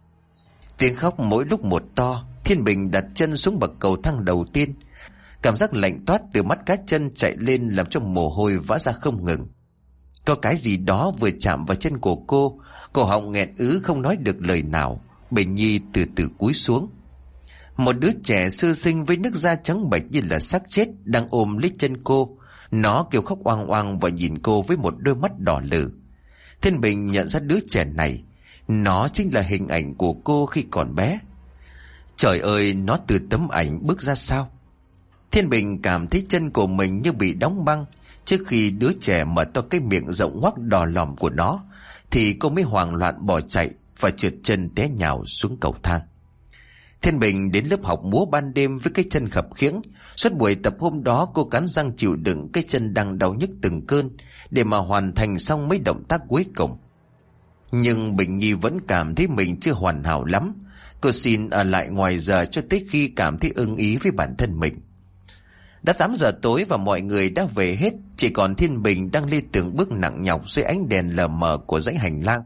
Speaker 1: Tiếng khóc mỗi lúc một to. Thiên Bình đặt chân xuống bậc cầu thang đầu tiên. Cảm giác lạnh toát từ mắt cá chân chạy lên, làm cho mồ hôi vã ra không ngừng. Có cái gì đó vừa chạm vào chân của cô, cổ họng nghẹn ứ không nói được lời nào. Bình Nhi từ từ cúi xuống. Một đứa trẻ sơ sinh với nước da trắng bệch như là xác chết đang ôm lấy chân cô. Nó kêu khóc oang oang và nhìn cô với một đôi mắt đỏ lử. Thiên Bình nhận ra đứa trẻ này, nó chính là hình ảnh của cô khi còn bé. Trời ơi, nó từ tấm ảnh bước ra sao? Thiên Bình cảm thấy chân của mình như bị đóng băng. Trước khi đứa trẻ mở to cái miệng rộng ngoác đỏ lòm của nó, thì cô mới hoảng loạn bỏ chạy và trượt chân té nhào xuống cầu thang. Thiên Bình đến lớp học múa ban đêm với cái chân khập khiễng. Suốt buổi tập hôm đó, cô cắn răng chịu đựng cái chân đang đau nhức từng cơn để mà hoàn thành xong mấy động tác cuối cùng. Nhưng Bình Nhi vẫn cảm thấy mình chưa hoàn hảo lắm. Cô xin ở lại ngoài giờ cho tới khi cảm thấy ưng ý với bản thân mình. Đã tám giờ tối và mọi người đã về hết, chỉ còn Thiên Bình đang lê từng bước nặng nhọc dưới ánh đèn lờ mờ của dãy hành lang.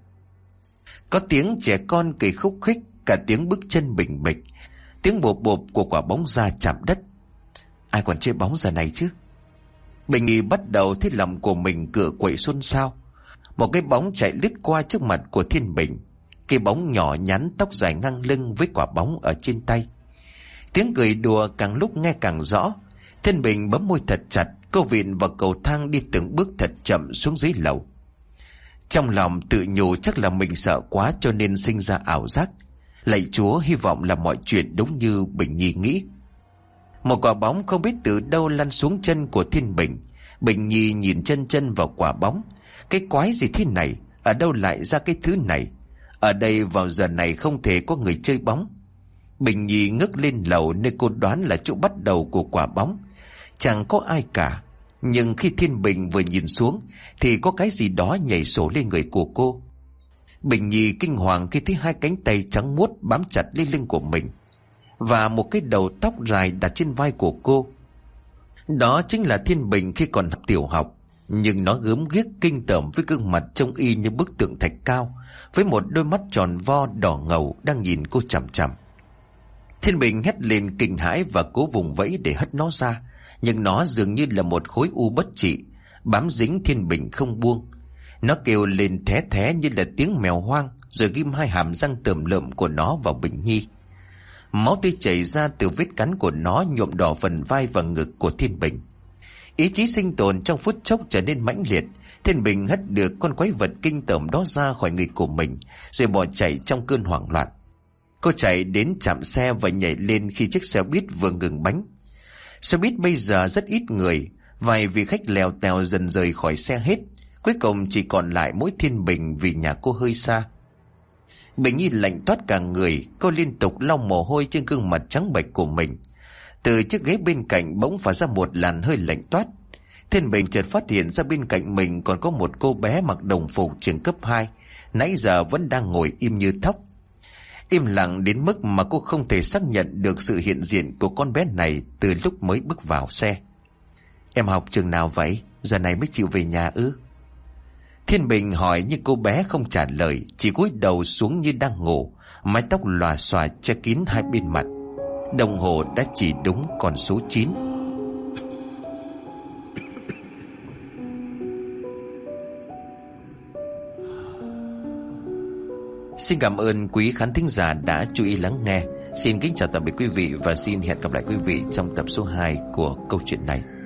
Speaker 1: Có tiếng trẻ con cười khúc khích, cả tiếng bước chân bình bịch, tiếng bộp bộp của quả bóng ra chạm đất. Ai còn chơi bóng giờ này chứ? Bình Nhi bắt đầu thấy lòng của mình cựa quậy xôn xao. Một cái bóng chạy lướt qua trước mặt của Thiên Bình. Cái bóng nhỏ nhắn, tóc dài ngang lưng với quả bóng ở trên tay. Tiếng cười đùa càng lúc nghe càng rõ. Thiên Bình bấm môi thật chặt, cô vịn vào cầu thang đi từng bước thật chậm xuống dưới lầu. Trong lòng tự nhủ chắc là mình sợ quá cho nên sinh ra ảo giác. Lạy Chúa, hy vọng là mọi chuyện đúng như Bình Nhi nghĩ. Một quả bóng không biết từ đâu lăn xuống chân của Thiên Bình. Bình Nhi nhìn chân chân vào quả bóng. Cái quái gì thế này? Ở đâu lại ra cái thứ này? Ở đây vào giờ này không thể có người chơi bóng. Bình Nhi ngước lên lầu nơi cô đoán là chỗ bắt đầu của quả bóng. Chẳng có ai cả. Nhưng khi Thiên Bình vừa nhìn xuống thì có cái gì đó nhảy sổ lên người của cô. Bình Nhi kinh hoàng khi thấy hai cánh tay trắng muốt bám chặt lên lưng của mình, và một cái đầu tóc dài đặt trên vai của cô. Đó chính là Thiên Bình khi còn học tiểu học. Nhưng nó gớm ghiếc kinh tởm với gương mặt trông y như bức tượng thạch cao, với một đôi mắt tròn vo đỏ ngầu đang nhìn cô chằm chằm. Thiên Bình hét lên kinh hãi và cố vùng vẫy để hất nó ra, nhưng nó dường như là một khối u bất trị, bám dính Thiên Bình không buông. Nó kêu lên thé thé như là tiếng mèo hoang, rồi ghim hai hàm răng tởm lợm của nó vào Bình Nhi. Máu tươi chảy ra từ vết cắn của nó nhuộm đỏ phần vai và ngực của Thiên Bình. Ý chí sinh tồn trong phút chốc trở nên mãnh liệt. Thiên Bình hất được con quái vật kinh tởm đó ra khỏi người của mình, rồi bỏ chạy trong cơn hoảng loạn. Cô chạy đến trạm xe và nhảy lên khi chiếc xe buýt vừa ngừng bánh. Xe buýt bây giờ rất ít người, vài vị khách lèo tèo dần rời khỏi xe hết. Cuối cùng chỉ còn lại mỗi Thiên Bình vì nhà cô hơi xa. Bình Nhi lạnh toát cả người, cô liên tục lau mồ hôi trên gương mặt trắng bệch của mình. Từ chiếc ghế bên cạnh bỗng phả ra một làn hơi lạnh toát. Thiên Bình chợt phát hiện ra bên cạnh mình còn có một cô bé mặc đồng phục trường cấp hai, nãy giờ vẫn đang ngồi im như thóc. Im lặng đến mức mà cô không thể xác nhận được sự hiện diện của con bé này từ lúc mới bước vào xe. Em học trường nào vậy? Giờ này mới chịu về nhà ư? Thiên Bình hỏi nhưng cô bé không trả lời, chỉ cúi đầu xuống như đang ngủ, mái tóc lòa xòa che kín hai bên mặt. Đồng hồ đã chỉ đúng con số chín. Xin cảm ơn quý khán thính giả đã chú ý lắng nghe. Xin kính chào tạm biệt quý vị và xin hẹn gặp lại quý vị trong tập số hai của câu chuyện này.